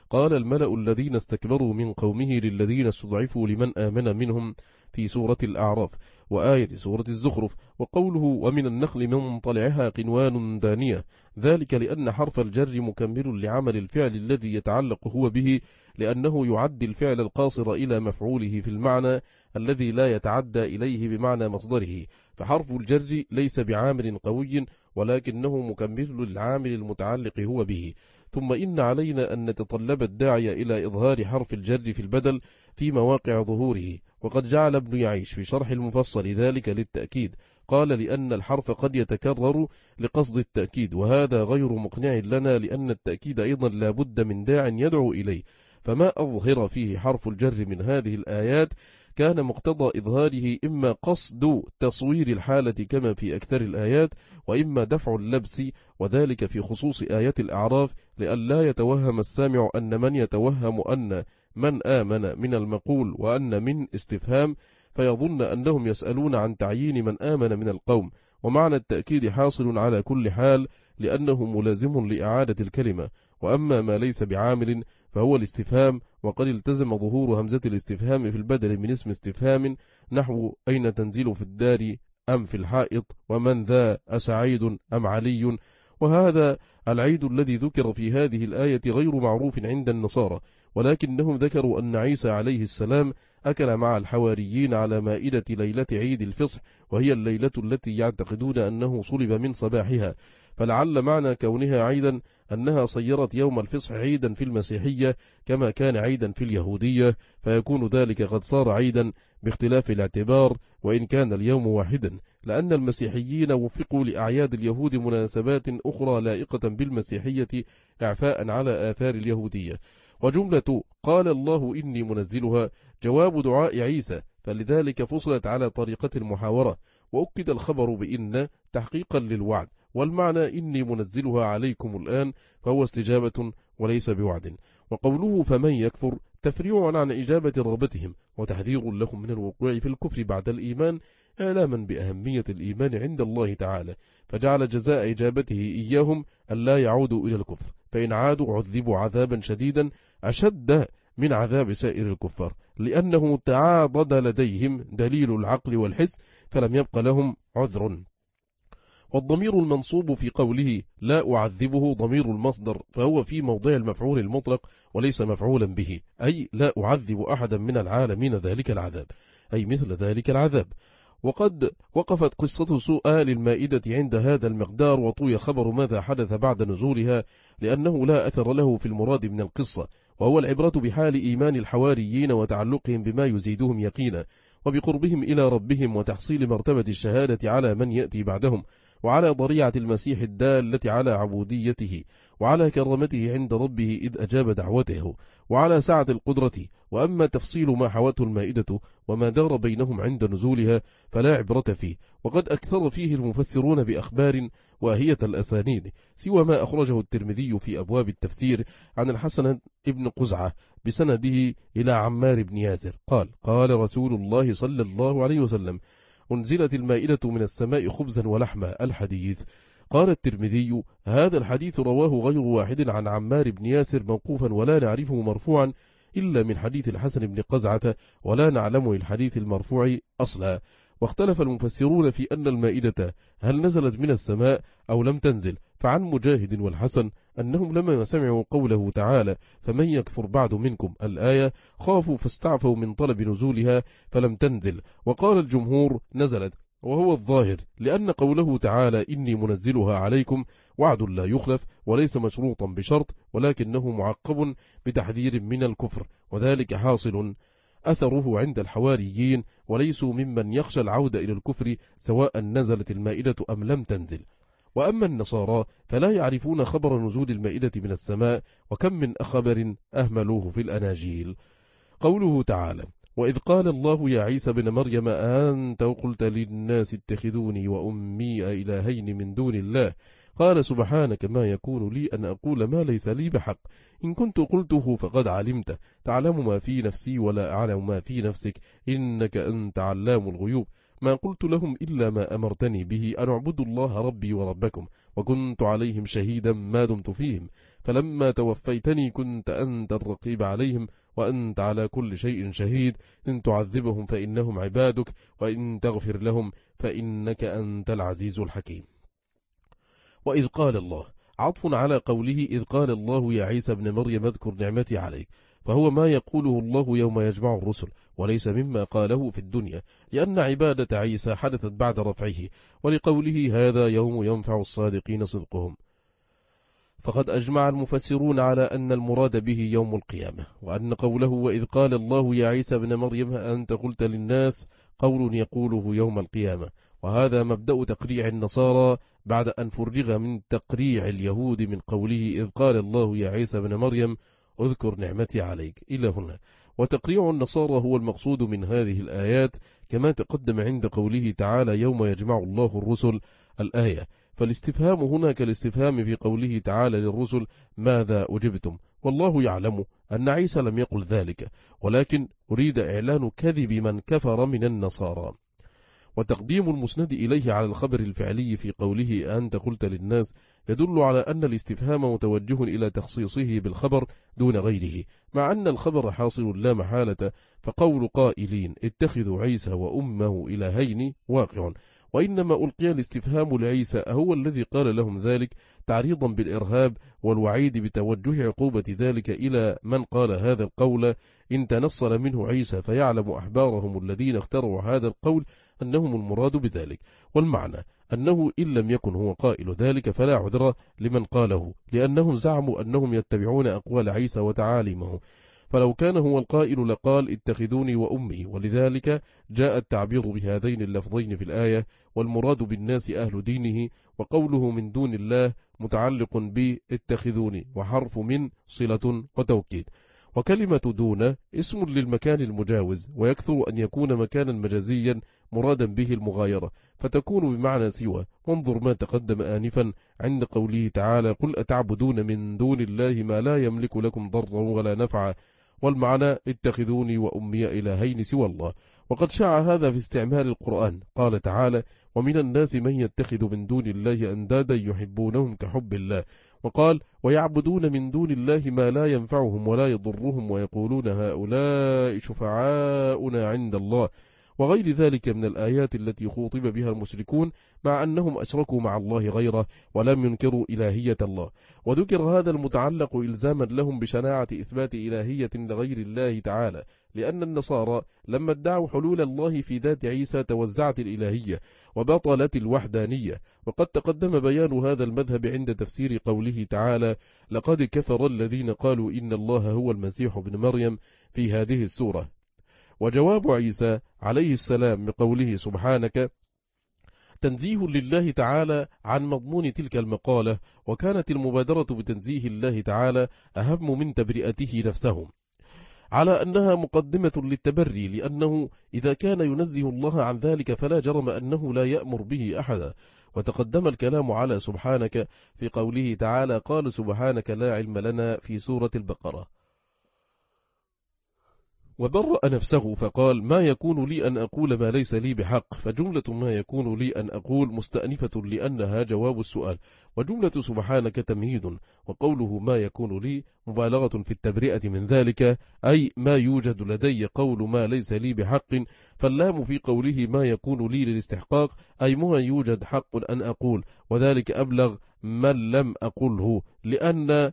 Speaker 1: قال الملأ الذين استكبروا من قومه للذين استضعفوا لمن آمن منهم في سورة الأعراف وآية سورة الزخرف. وقوله ومن النخل من طلعها قنوان دانية، ذلك لأن حرف الجر مكمل لعمل الفعل الذي يتعلق هو به، لأنه يعد الفعل القاصر إلى مفعوله في المعنى الذي لا يتعدى إليه بمعنى مصدره، فحرف الجر ليس بعامل قوي ولكنه مكمل للعامل المتعلق هو به. ثم إن علينا أن نتطلب الداعي إلى إظهار حرف الجر في البدل في مواقع ظهوره، وقد جعل ابن يعيش في شرح المفصل ذلك للتأكيد، قال لأن الحرف قد يتكرر لقصد التأكيد، وهذا غير مقنع لنا لأن التأكيد أيضا لا بد من داع يدعو إليه، فما أظهر فيه حرف الجر من هذه الآيات كان مقتضى إظهاره إما قصد تصوير الحالة كما في أكثر الآيات، وإما دفع اللبس، وذلك في خصوص آيات الأعراف لئلا يتوهم السامع أن من يتوهم أن من آمن من المقول وأن من استفهام فيظن أنهم يسألون عن تعيين من آمن من القوم، ومعنى التأكيد حاصل على كل حال لأنه ملازم لإعادة الكلمة. وأما ما ليس بعامل فهو الاستفهام، وقد التزم ظهور همزة الاستفهام في البدل من اسم استفهام نحو أين تنزل في الدار أم في الحائط، ومن ذا أسعيد أم علي. وهذا العيد الذي ذكر في هذه الآية غير معروف عند النصارى، ولكنهم ذكروا أن عيسى عليه السلام أكل مع الحواريين على مائدة ليلة عيد الفصح، وهي الليلة التي يعتقدون أنه صلب من صباحها، فلعل معنى كونها عيدا أنها صيرت يوم الفصح عيدا في المسيحية كما كان عيدا في اليهودية، فيكون ذلك قد صار عيدا باختلاف الاعتبار وإن كان اليوم واحدا، لأن المسيحيين وفقوا لأعياد اليهود مناسبات أخرى لائقة بالمسيحية إعفاء على آثار اليهودية. وجملة قال الله إني منزلها جواب دعاء عيسى، فلذلك فصلت على طريقة المحاورة، وأكد الخبر بإن تحقيقا للوعد، والمعنى إني منزلها عليكم الآن فهو استجابة وليس بوعد. وقوله فمن يكفر تفريع عن إجابة رغبتهم وتحذير لهم من الوقوع في الكفر بعد الإيمان، إعلاما بأهمية الإيمان عند الله تعالى، فجعل جزاء إجابته إياهم ألا يعودوا إلى الكفر، فإن عادوا عذبوا عذابا شديدا أشد من عذاب سائر الكفار، لأنه تعاضد لديهم دليل العقل والحس فلم يبق لهم عذر. والضمير المنصوب في قوله لا أعذبه ضمير المصدر، فهو في موضع المفعول المطلق وليس مفعولا به، أي لا أعذب أحدا من العالمين ذلك العذاب، أي مثل ذلك العذاب. وقد وقفت قصة سؤال المائدة عند هذا المقدار، وطوي خبر ماذا حدث بعد نزولها، لأنه لا أثر له في المراد من القصة، وهو العبرة بحال إيمان الحواريين وتعلقهم بما يزيدهم يقينا، وبقربهم إلى ربهم وتحصيل مرتبة الشهادة على من يأتي بعدهم، وعلى ضريعة المسيح الدالة على عبوديته، وعلى كرامته عند ربه إذ أجاب دعوته، وعلى سعة القدرة. وأما تفصيل ما حوته المائدة وما دار بينهم عند نزولها فلا عبرة فيه، وقد أكثر فيه المفسرون بأخبار واهية الأسانيد، سوى ما أخرجه الترمذي في أبواب التفسير عن الحسن ابن قزعة بسنده إلى عمار بن ياسر قال قال رسول الله صلى الله عليه وسلم أنزلت المائدة من السماء خبزا ولحما الحديث. قال الترمذي هذا الحديث رواه غير واحد عن عمار بن ياسر موقوفا، ولا نعرفه مرفوعا إلا من حديث الحسن بن قزعة، ولا نعلم الحديث المرفوع أصلا. واختلف المفسرون في أن المائدة هل نزلت من السماء أو لم تنزل، فعن مجاهد والحسن أنهم لما سمعوا قوله تعالى فمن يكفر بعد منكم الآية خافوا فاستعفوا من طلب نزولها فلم تنزل، وقال الجمهور نزلت، وهو الظاهر، لأن قوله تعالى إني منزلها عليكم وعد لا يخلف وليس مشروطا بشرط، ولكنه معقب بتحذير من الكفر، وذلك حاصل أثره عند الحواريين، وليسوا ممن يخشى العودة إلى الكفر سواء نزلت المائدة أم لم تنزل. وأما النصارى فلا يعرفون خبر نزول المائدة من السماء، وكم من أخبر أهملوه في الأناجيل. قوله تعالى وإذ قال الله يا عيسى بن مريم أنت قلت للناس اتخذوني وأمي إلهين من دون الله، قال سبحانك ما يكون لي أن أقول ما ليس لي بحق، إن كنت قلته فقد علمته، تعلم ما في نفسي ولا أعلم ما في نفسك، إنك أنت علام الغيوب. ما قلت لهم إلا ما أمرتني به أن اعبدوا الله ربي وربكم وكنت عليهم شهيدا ما دمت فيهم فلما توفيتني كنت أنت الرقيب عليهم وأنت على كل شيء شهيد إن تعذبهم فإنهم عبادك وإن تغفر لهم فإنك أنت العزيز الحكيم. وإذ قال الله عطف على قوله إذ قال الله يا عيسى ابن مريم اذكر نعمتي عليك، فهو ما يقوله الله يوم يجمع الرسل وليس مما قاله في الدنيا، لأن عبادة عيسى حدثت بعد رفعه، ولقوله هذا يوم ينفع الصادقين صدقهم. فقد أجمع المفسرون على أن المراد به يوم القيامة، وأن قوله وإذ قال الله يا عيسى ابن مريم أنت قلت للناس قول يقوله يوم القيامة، وهذا مبدأ تقريع النصارى بعد أن فرغ من تقريع اليهود من قوله إذ قال الله يا عيسى ابن مريم اذكر نعمتي عليك إلى هنا. وتقريع النصارى هو المقصود من هذه الآيات كما تقدم عند قوله تعالى يوم يجمع الله الرسل الآية، فالاستفهام هنا كالاستفهام في قوله تعالى للرسل ماذا أجبتم، والله يعلم أن عيسى لم يقل ذلك، ولكن أريد إعلان كذب من كفر من النصارى. وتقديم المسند إليه على الخبر الفعلي في قوله أنت قلت للناس يدل على أن الاستفهام متوجه إلى تخصيصه بالخبر دون غيره، مع أن الخبر حاصل لا محالة، فقول قائلين اتخذوا عيسى وأمه إلهين واقع، وإنما ألقي الاستفهام لعيسى هو الذي قال لهم ذلك تعريضا بالإرهاب والوعيد بتوجه عقوبة ذلك إلى من قال هذا القول إن تنصل منه عيسى فيعلم أحبارهم الذين اخترعوا هذا القول أنهم المراد بذلك، والمعنى أنه إن لم يكن هو قائل ذلك فلا عذر لمن قاله، لأنهم زعموا أنهم يتبعون أقوال عيسى وتعاليمه، فلو كان هو القائل لقال اتخذوني وأمي، ولذلك جاء التعبير بهذين اللفظين في الآية، والمراد بالناس أهل دينه، وقوله من دون الله متعلق باتخذوني وحرف من صلة وتوكيد. وكلمة دون اسم للمكان المجاوز، ويكثر أن يكون مكانا مجازيا مرادا به المغايرة، فتكون بمعنى سوى، وانظر ما تقدم آنفا عند قوله تعالى قل أتعبدون من دون الله ما لا يملك لكم ضرا ولا نفعا، والمعنى اتخذوني وأمي إلهين سوى الله. وقد شاع هذا في استعمال القرآن، قال تعالى ومن الناس من يتخذ من دون الله أندادا يحبونهم كحب الله، وقال ويعبدون من دون الله ما لا ينفعهم ولا يضرهم ويقولون هؤلاء شفعاؤنا عند الله، وغير ذلك من الآيات التي خوطب بها المشركون مع أنهم أشركوا مع الله غيره ولم ينكروا إلهية الله. وذكر هذا المتعلق إلزاما لهم بشناعة إثبات إلهية لغير الله تعالى، لأن النصارى لما ادعوا حلول الله في ذات عيسى توزعت الإلهية وبطلت الوحدانية، وقد تقدم بيان هذا المذهب عند تفسير قوله تعالى لقد كفر الذين قالوا إن الله هو المسيح ابن مريم في هذه السورة. وجواب عيسى عليه السلام بقوله سبحانك تنزيه لله تعالى عن مضمون تلك المقالة، وكانت المبادرة بتنزيه الله تعالى أهم من تبرئته نفسه، على أنها مقدمة للتبري، لأنه إذا كان ينزه الله عن ذلك فلا جرم أنه لا يأمر به أحدا. وتقدم الكلام على سبحانك في قوله تعالى قال سبحانك لا علم لنا في سورة البقرة، وبرأ نفسه فقال ما يكون لي أن أقول ما ليس لي بحق، فجملة ما يكون لي أن أقول مستأنفة لأنها جواب السؤال، وجملة سبحانك تمهيد، وقوله ما يكون لي مبالغة في التبرئة من ذلك، أي ما يوجد لدي قول ما ليس لي بحق، فاللام في قوله ما يكون لي للاستحقاق، أي ما يوجد حق أن أقول، وذلك أبلغ من لم أقله، لأن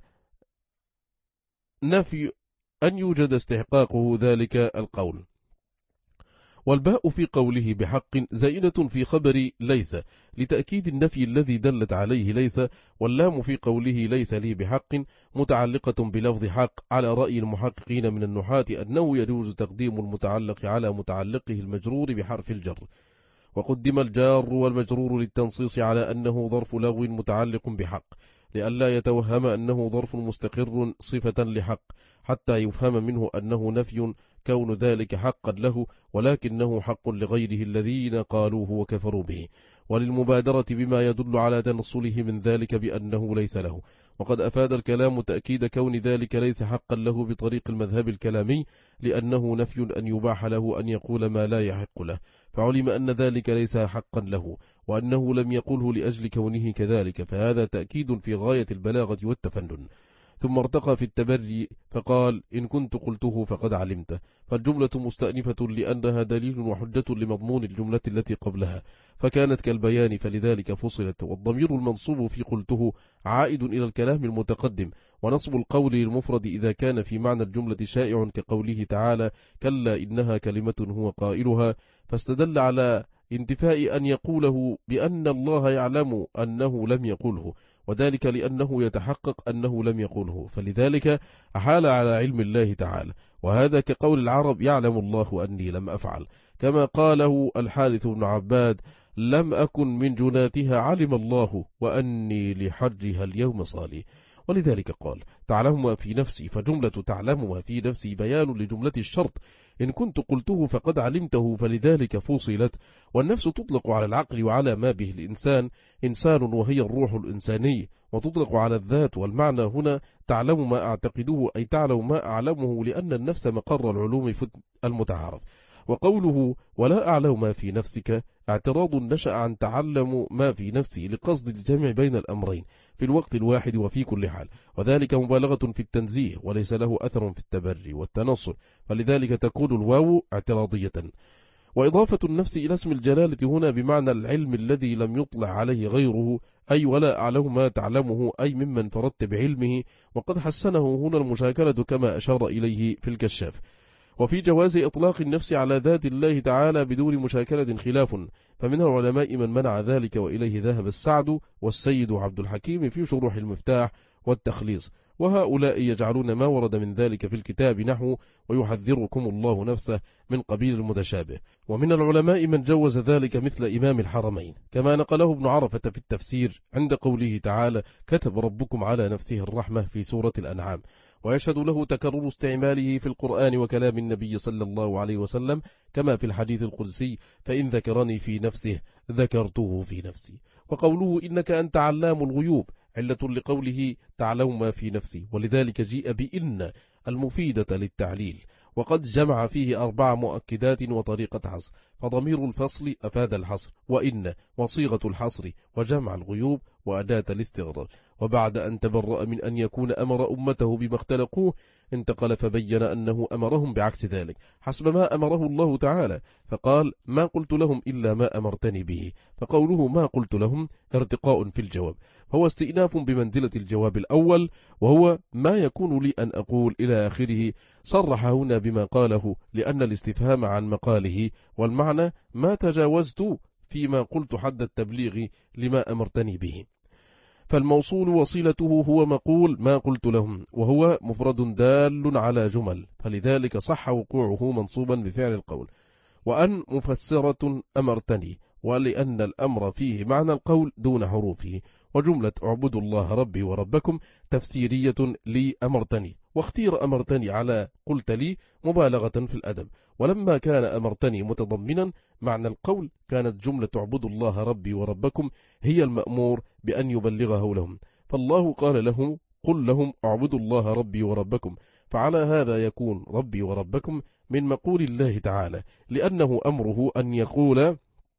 Speaker 1: نفي أن يوجد استحقاقه ذلك القول. والباء في قوله بحق زائدة في خبر ليس لتأكيد النفي الذي دلت عليه ليس، واللام في قوله ليس لي بحق متعلقة بلفظ حق على رأي المحققين من النحاة أنه يجوز تقديم المتعلق على متعلقه المجرور بحرف الجر، وقدم الجار والمجرور للتنصيص على أنه ظرف لغو متعلق بحق، لئلا يتوهم أنه ظرف مستقر صفة لحق حتى يفهم منه أنه نفي كون ذلك حقا له، ولكنه حق لغيره الذين قالوه وكفروا به، وللمبادرة بما يدل على تنصله من ذلك بأنه ليس له. وقد أفاد الكلام تأكيد كون ذلك ليس حقا له بطريق المذهب الكلامي، لأنه نفي أن يباح له أن يقول ما لا يحق له، فعلم أن ذلك ليس حقا له، وأنه لم يقله لأجل كونه كذلك، فهذا تأكيد في غاية البلاغة والتفنن. ثم ارتقى في التبري فقال: إن كنت قلته فقد علمته، فالجملة مستأنفة لأنها دليل وحجة لمضمون الجملة التي قبلها، فكانت كالبيان فلذلك فصلت. والضمير المنصوب في قلته عائد إلى الكلام المتقدم، ونصب القول للمفرد إذا كان في معنى الجملة شائع كقوله تعالى: كلا إنها كلمة هو قائلها، فاستدل على انتفاء أن يقوله بأن الله يعلم أنه لم يقله، وذلك لأنه يتحقق أنه لم يقله، فلذلك أحال على علم الله تعالى. وهذا كقول العرب: يعلم الله أني لم أفعل، كما قاله الحارث بن عباد: لم أكن من جناتها علم الله وأني لحرها اليوم صالي. ولذلك قال: تعلم ما في نفسي، فجملة تعلم ما في نفسي بيان لجملة الشرط: إن كنت قلته فقد علمته، فلذلك فصلت. والنفس تطلق على العقل وعلى ما به الإنسان إنسان، وهي الروح الإنساني، وتطلق على الذات. والمعنى هنا تعلم ما أعتقده، أي تعلم ما أعلمه، لأن النفس مقر العلوم المتعارف. وقوله: ولا أعلم ما في نفسك، اعتراض نشأ عن تعلم ما في نفسي لقصد الجمع بين الأمرين في الوقت الواحد وفي كل حال، وذلك مبالغة في التنزيه، وليس له أثر في التبري والتنصر، فلذلك تكون الواو اعتراضية. وإضافة النفس إلى اسم الجلالة هنا بمعنى العلم الذي لم يطلع عليه غيره، أي ولا أعلم ما تعلمه، أي ممن فردت بعلمه. وقد حسنه هنا المشاكلة كما أشار إليه في الكشاف. وفي جواز إطلاق النفس على ذات الله تعالى بدون مشاكلة خلاف، فمن العلماء من منع ذلك، وإليه ذهب السعد والسيد عبد الحكيم في شروح المفتاح والتخليص، وهؤلاء يجعلون ما ورد من ذلك في الكتاب نحو: ويحذركم الله نفسه من قبيل المتشابه. ومن العلماء من جوز ذلك مثل إمام الحرمين، كما نقله ابن عرفة في التفسير عند قوله تعالى: كتب ربكم على نفسه الرحمة في سورة الأنعام، ويشهد له تكرر استعماله في القرآن وكلام النبي صلى الله عليه وسلم، كما في الحديث القدسي: فإن ذكرني في نفسه ذكرته في نفسي. وقوله: إنك أنت علام الغيوب علة لقوله تعلم ما في نفسي، ولذلك جيء بإن المفيدة للتعليل، وقد جمع فيه أربع مؤكدات وطريقة حصر، فضمير الفصل أفاد الحصر، وإن، وصيغة الحصر، وجمع الغيوب، وأداة الاستغراق. وبعد أن تبرأ من أن يكون أمر أمته بما اختلقوه، انتقل فبين أنه أمرهم بعكس ذلك حسب ما أمره الله تعالى، فقال: ما قلت لهم إلا ما أمرتني به. فقوله ما قلت لهم ارتقاء في الجواب، هو استئناف بمنزلة الجواب الأول، وهو ما يكون لي أن أقول إلى آخره. صرح هنا بما قاله لأن الاستفهام عن مقاله، والمعنى ما تجاوزت فيما قلت حد التبليغ لما أمرتني به. فالموصول وصيلته هو مقول ما قلت لهم، وهو مفرد دال على جمل، فلذلك صح وقوعه منصوبا بفعل القول. وأن مفسرة أمرتني، ولأن الأمر فيه معنى القول دون حروفه. وجملة اعبدوا الله ربي وربكم تفسيرية لي أمرتني، واختير أمرتني على قلت لي مبالغة في الأدب. ولما كان أمرتني متضمنا معنى القول، كانت جملة اعبدوا الله ربي وربكم هي المأمور بأن يبلغه لهم، فالله قال لهم: قل لهم اعبدوا الله ربي وربكم. فعلى هذا يكون ربي وربكم من مقول الله تعالى، لأنه أمره أن يقول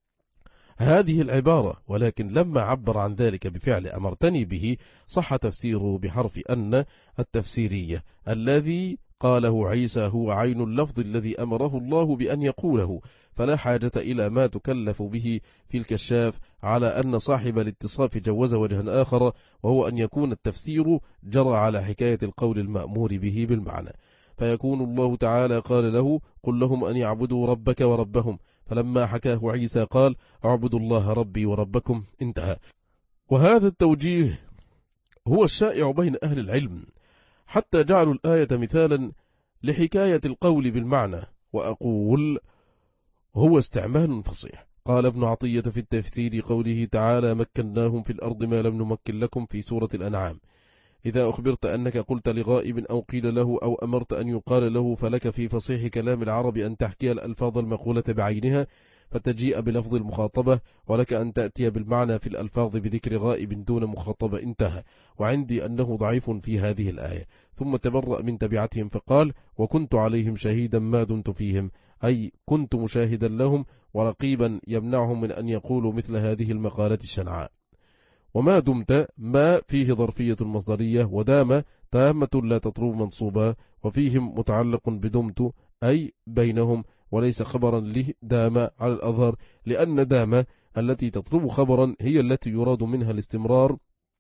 Speaker 1: هذه العبارة، ولكن لما عبر عن ذلك بفعل أمرتني به، صح تفسيره بحرف أن التفسيرية الذي قاله عيسى هو عين اللفظ الذي أمره الله بأن يقوله، فلا حاجة إلى ما تكلف به في الكشاف، على أن صاحب الاتصاف جوز وجها آخر، وهو أن يكون التفسير جرى على حكاية القول المأمور به بالمعنى، فيكون الله تعالى قال له: قل لهم أن يعبدوا ربك وربهم، فلما حكاه عيسى قال: اعبدوا الله ربي وربكم، انتهى. وهذا التوجيه هو الشائع بين أهل العلم، حتى جعلوا الآية مثالا لحكاية القول بالمعنى. وأقول هو استعمال فصيح. قال ابن عطية في التفسير قوله تعالى: مكناهم في الأرض ما لم نمكن لكم في سورة الأنعام: إذا أخبرت أنك قلت لغائب أو قيل له أو أمرت أن يقال له، فلك في فصيح كلام العرب أن تحكي الألفاظ المقولة بعينها فتجيء بلفظ المخاطبة، ولك أن تأتي بالمعنى في الألفاظ بذكر غائب دون مخاطبة. انتهى. وعندي أنه ضعيف في هذه الآية. ثم تبرأ من تبعتهم فقال: وكنت عليهم شهيدا ما دمت فيهم، أي كنت مشاهدا لهم ورقيبا يمنعهم من أن يقولوا مثل هذه المقالة الشنعاء. وما دمت ما فيه ظرفية مصدرية، ودام تامة لا تطلب منصوبة، وفيهم متعلق بدمت أي بينهم، وليس خبرا له دام على الأظهر، لأن دام التي تطلب خبرا هي التي يراد منها الاستمرار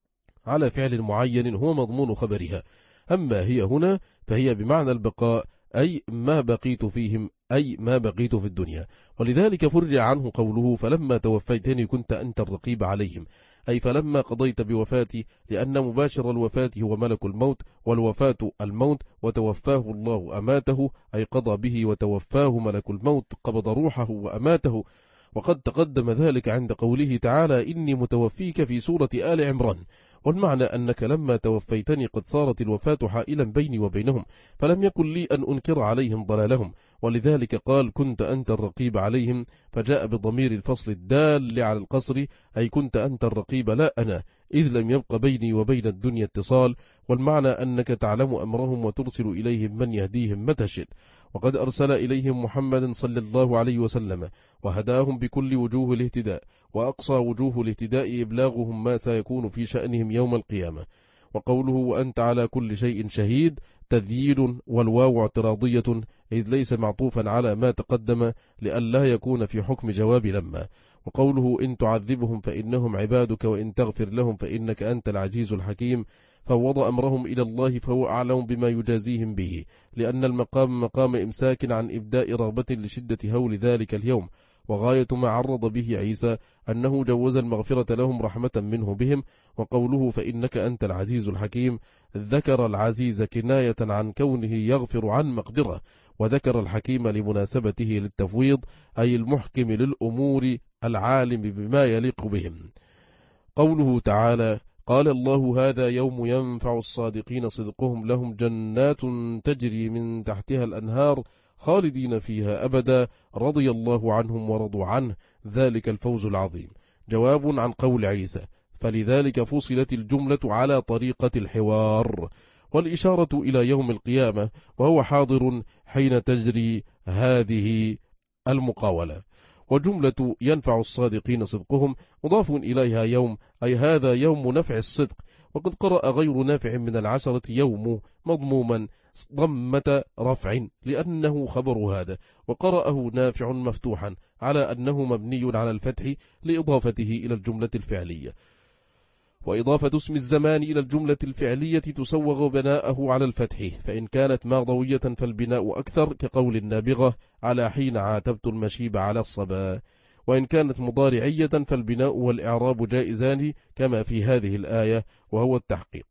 Speaker 1: على فعل معين هو مضمون خبرها. أما هي هنا فهي بمعنى البقاء، أي ما بقيت فيهم، أي ما بقيت في الدنيا. ولذلك فرع عنه قوله: فلما توفيتني كنت أنت الرقيب عليهم، أي فلما قضيت بوفاتي، لأن مباشر الوفاة هو ملك الموت، والوفاة الموت، وتوفاه الله أماته، أي قضى به وتوفاه ملك الموت، قبض روحه وأماته. وقد تقدم ذلك عند قوله تعالى: إني متوفيك في سورة آل عمران. والمعنى أنك لما توفيتني قد صارت الوفاة حائلا بيني وبينهم، فلم يكن لي أن أنكر عليهم ضلالهم، ولذلك قال: كنت أنت الرقيب عليهم، فجاء بضمير الفصل الدال على القصر، أي كنت أنت الرقيب لا أنا، إذ لم يبق بيني وبين الدنيا اتصال. والمعنى أنك تعلم أمرهم وترسل إليهم من يهديهم متى شئت. وقد أرسل إليهم محمد صلى الله عليه وسلم، وهداهم بكل وجوه الاهتداء، وأقصى وجوه الاهتداء إبلاغهم ما سيكون في شأنهم يوم القيامة. وقوله: وأنت على كل شيء شهيد، تذييل، والواو اعتراضية، إذ ليس معطوفا على ما تقدم لئلا يكون في حكم جواب لما. وقوله: إن تعذبهم فإنهم عبادك، وإن تغفر لهم فإنك أنت العزيز الحكيم، فوض أمرهم إلى الله، فهو أعلم بما يجازيهم به، لأن المقام مقام إمساك عن إبداء رغبة لشدة هول ذلك اليوم. وغاية ما عرض به عيسى أنه جوز المغفرة لهم رحمة منه بهم. وقوله: فإنك أنت العزيز الحكيم، ذكر العزيز كناية عن كونه يغفر عن مقدرة، وذكر الحكيم لمناسبته للتفويض، أي المحكم للأمور العالم بما يليق بهم. قوله تعالى: قال الله: هذا يوم ينفع الصادقين صدقهم، لهم جنات تجري من تحتها الأنهار خالدين فيها أبدا، رضي الله عنهم ورضوا عنه، ذلك الفوز العظيم. جواب عن قول عيسى، فلذلك فصلت الجملة على طريقة الحوار، والإشارة إلى يوم القيامة، وهو حاضر حين تجري هذه المقاولة. وجملة ينفع الصادقين صدقهم مضاف إليها يوم، أي هذا يوم نفع الصدق. وقد قرأ غير نافع من العشرة يوم مضموما ضمة رفع لأنه خبر هذا، وقرأه نافع مفتوحا على أنه مبني على الفتح لإضافته إلى الجملة الفعلية. وإضافة اسم الزمان إلى الجملة الفعلية تسوغ بناءه على الفتح، فإن كانت ماضوية فالبناء أكثر، كقول النابغة: على حين عاتبت المشيب على الصبا. وإن كانت مضارعية فالبناء والإعراب جائزان كما في هذه الآية، وهو التحقيق.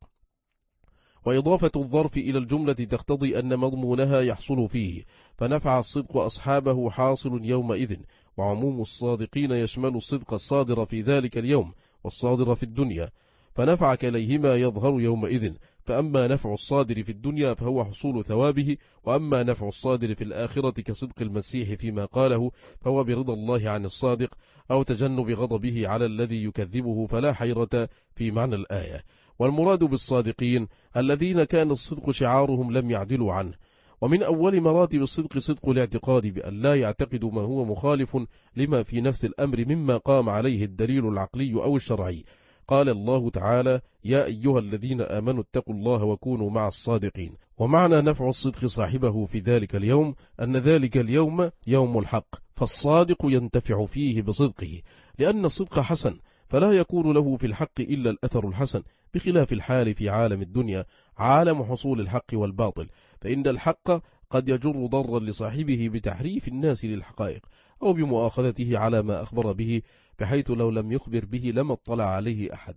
Speaker 1: وإضافة الظرف إلى الجملة تقتضي أن مضمونها يحصل فيه، فنفع الصدق أصحابه حاصل يومئذ. وعموم الصادقين يشمل الصدق الصادر في ذلك اليوم والصادر في الدنيا، فنفع كليهما يظهر يومئذ. فأما نفع الصادر في الدنيا فهو حصول ثوابه، وأما نفع الصادر في الآخرة كصدق المسيح فيما قاله فهو برضا الله عن الصادق أو تجنب غضبه على الذي يكذبه، فلا حيرة في معنى الآية. والمراد بالصادقين الذين كان الصدق شعارهم لم يعدلوا عنه. ومن أول مراتب الصدق صدق الاعتقاد بأن لا يعتقد ما هو مخالف لما في نفس الأمر مما قام عليه الدليل العقلي أو الشرعي. قال الله تعالى: يا أيها الذين آمنوا اتقوا الله وكونوا مع الصادقين. ومعنى نفع الصدق صاحبه في ذلك اليوم أن ذلك اليوم يوم الحق، فالصادق ينتفع فيه بصدقه، لأن الصدق حسن، فلا يكون له في الحق إلا الأثر الحسن، بخلاف الحال في عالم الدنيا، عالم حصول الحق والباطل، فإن الحق قد يجر ضرا لصاحبه بتحريف الناس للحقائق، أو بمؤاخذته على ما أخبر به، بحيث لو لم يخبر به لما اطلع عليه أحد.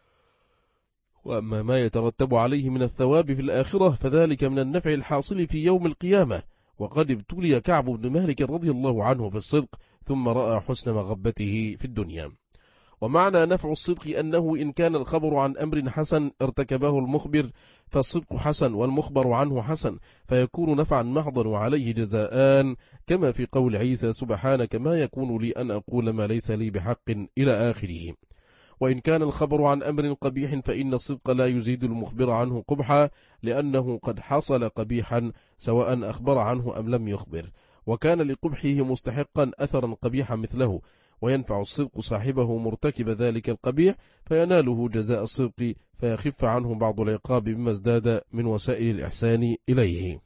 Speaker 1: وأما ما يترتب عليه من الثواب في الآخرة فذلك من النفع الحاصل في يوم القيامة. وقد ابتلي كعب بن مالك رضي الله عنه في الصدق، ثم رأى حسن مغبته في الدنيا. ومعنى نفع الصدق أنه إن كان الخبر عن أمر حسن ارتكبه المخبر فالصدق حسن والمخبر عنه حسن، فيكون نفعا محضا وعليه جزاءان، كما في قول عيسى سبحانك ما يكون لي أن أقول ما ليس لي بحق إلى آخره. وإن كان الخبر عن أمر قبيح فإن الصدق لا يزيد المخبر عنه قبحا، لأنه قد حصل قبيحا سواء أخبر عنه أم لم يخبر، وكان لقبحه مستحقا أثرا قبيحا مثله، وينفع الصدق صاحبه مرتكب ذلك القبيح فيناله جزاء الصدق، فيخف عنه بعض العقاب بما ازداد من وسائل الإحسان إليه.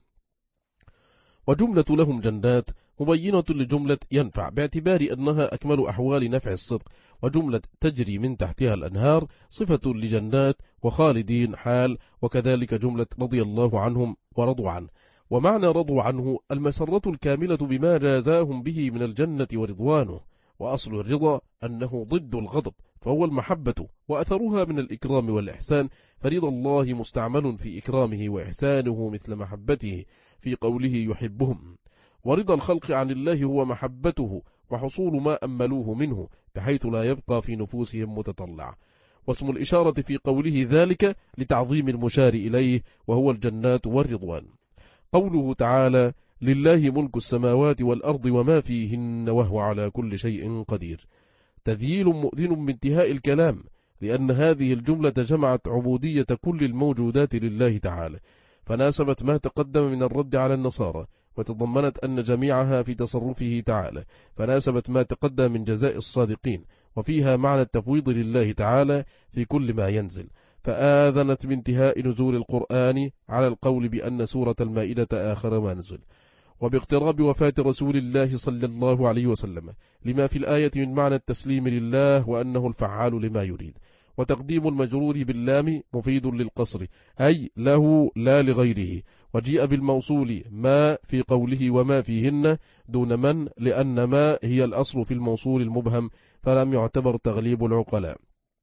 Speaker 1: وجملة لهم جنات مبينة لجملة ينفع باعتبار أنها أكمل أحوال نفع الصدق، وجملة تجري من تحتها الأنهار صفة لجنات وخالدين حال، وكذلك جملة رضي الله عنهم ورضوا عنه. ومعنى رضوا عنه المسرة الكاملة بما جازاهم به من الجنة ورضوانه، وأصل الرضا أنه ضد الغضب فهو المحبة وأثرها من الإكرام والإحسان، فرضا الله مستعمل في إكرامه وإحسانه مثل محبته في قوله يحبهم. ورضا الخلق عن الله هو محبته وحصول ما أملوه منه بحيث لا يبقى في نفوسهم متطلع. واسم الإشارة في قوله ذلك لتعظيم المشار إليه وهو الجنات والرضوان. قوله تعالى لله ملك السماوات والأرض وما فيهن وهو على كل شيء قدير، تذييل مؤذن بانتهاء الكلام، لأن هذه الجملة جمعت عبودية كل الموجودات لله تعالى، فناسبت ما تقدم من الرد على النصارى، وتضمنت أن جميعها في تصرفه تعالى، فناسبت ما تقدم من جزاء الصادقين، وفيها معنى التفويض لله تعالى في كل ما ينزل، فآذنت بانتهاء نزول القرآن على القول بأن سورة المائدة آخر ما نزل. وباقتراب وفاة رسول الله صلى الله عليه وسلم لما في الآية من معنى التسليم لله وأنه الفعال لما يريد. وتقديم المجرور باللام مفيد للقصر، أي له لا لغيره، وجيء بالموصول ما في قوله وما فيهن دون من، لأن ما هي الأصل في الموصول المبهم فلم يعتبر تغليب العقلاء.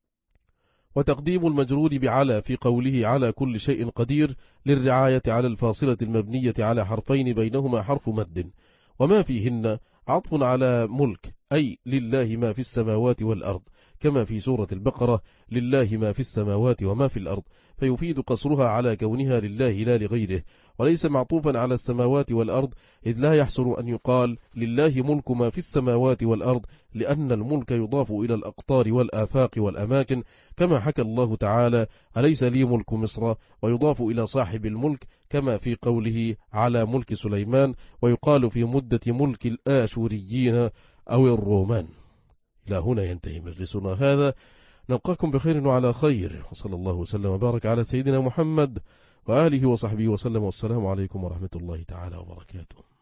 Speaker 1: وتقديم المجرور بعلى في قوله على كل شيء قدير للرعاية على الفاصلة المبنية على حرفين بينهما حرف مد. وما فيهن عطف على ملك، أي لله ما في السماوات والأرض، كما في سورة البقرة لله ما في السماوات وما في الأرض، فيفيد قصرها على كونها لله لا لغيره، وليس معطوفا على السماوات والأرض، إذ لا يحسن أن يقال لله ملك ما في السماوات والأرض، لأن الملك يضاف إلى الأقطار والآفاق والأماكن، كما حكى الله تعالى أليس لي ملك مصر، ويضاف إلى صاحب الملك كما في قوله على ملك سليمان، ويقال في مدة ملك الآشوريين أو الرومان. إلى هنا ينتهي مجلسنا هذا، نلقاكم بخير وعلى خير، وصلى الله وسلم وبارك على سيدنا محمد وآله وصحبه وسلم، والسلام عليكم ورحمة الله تعالى وبركاته.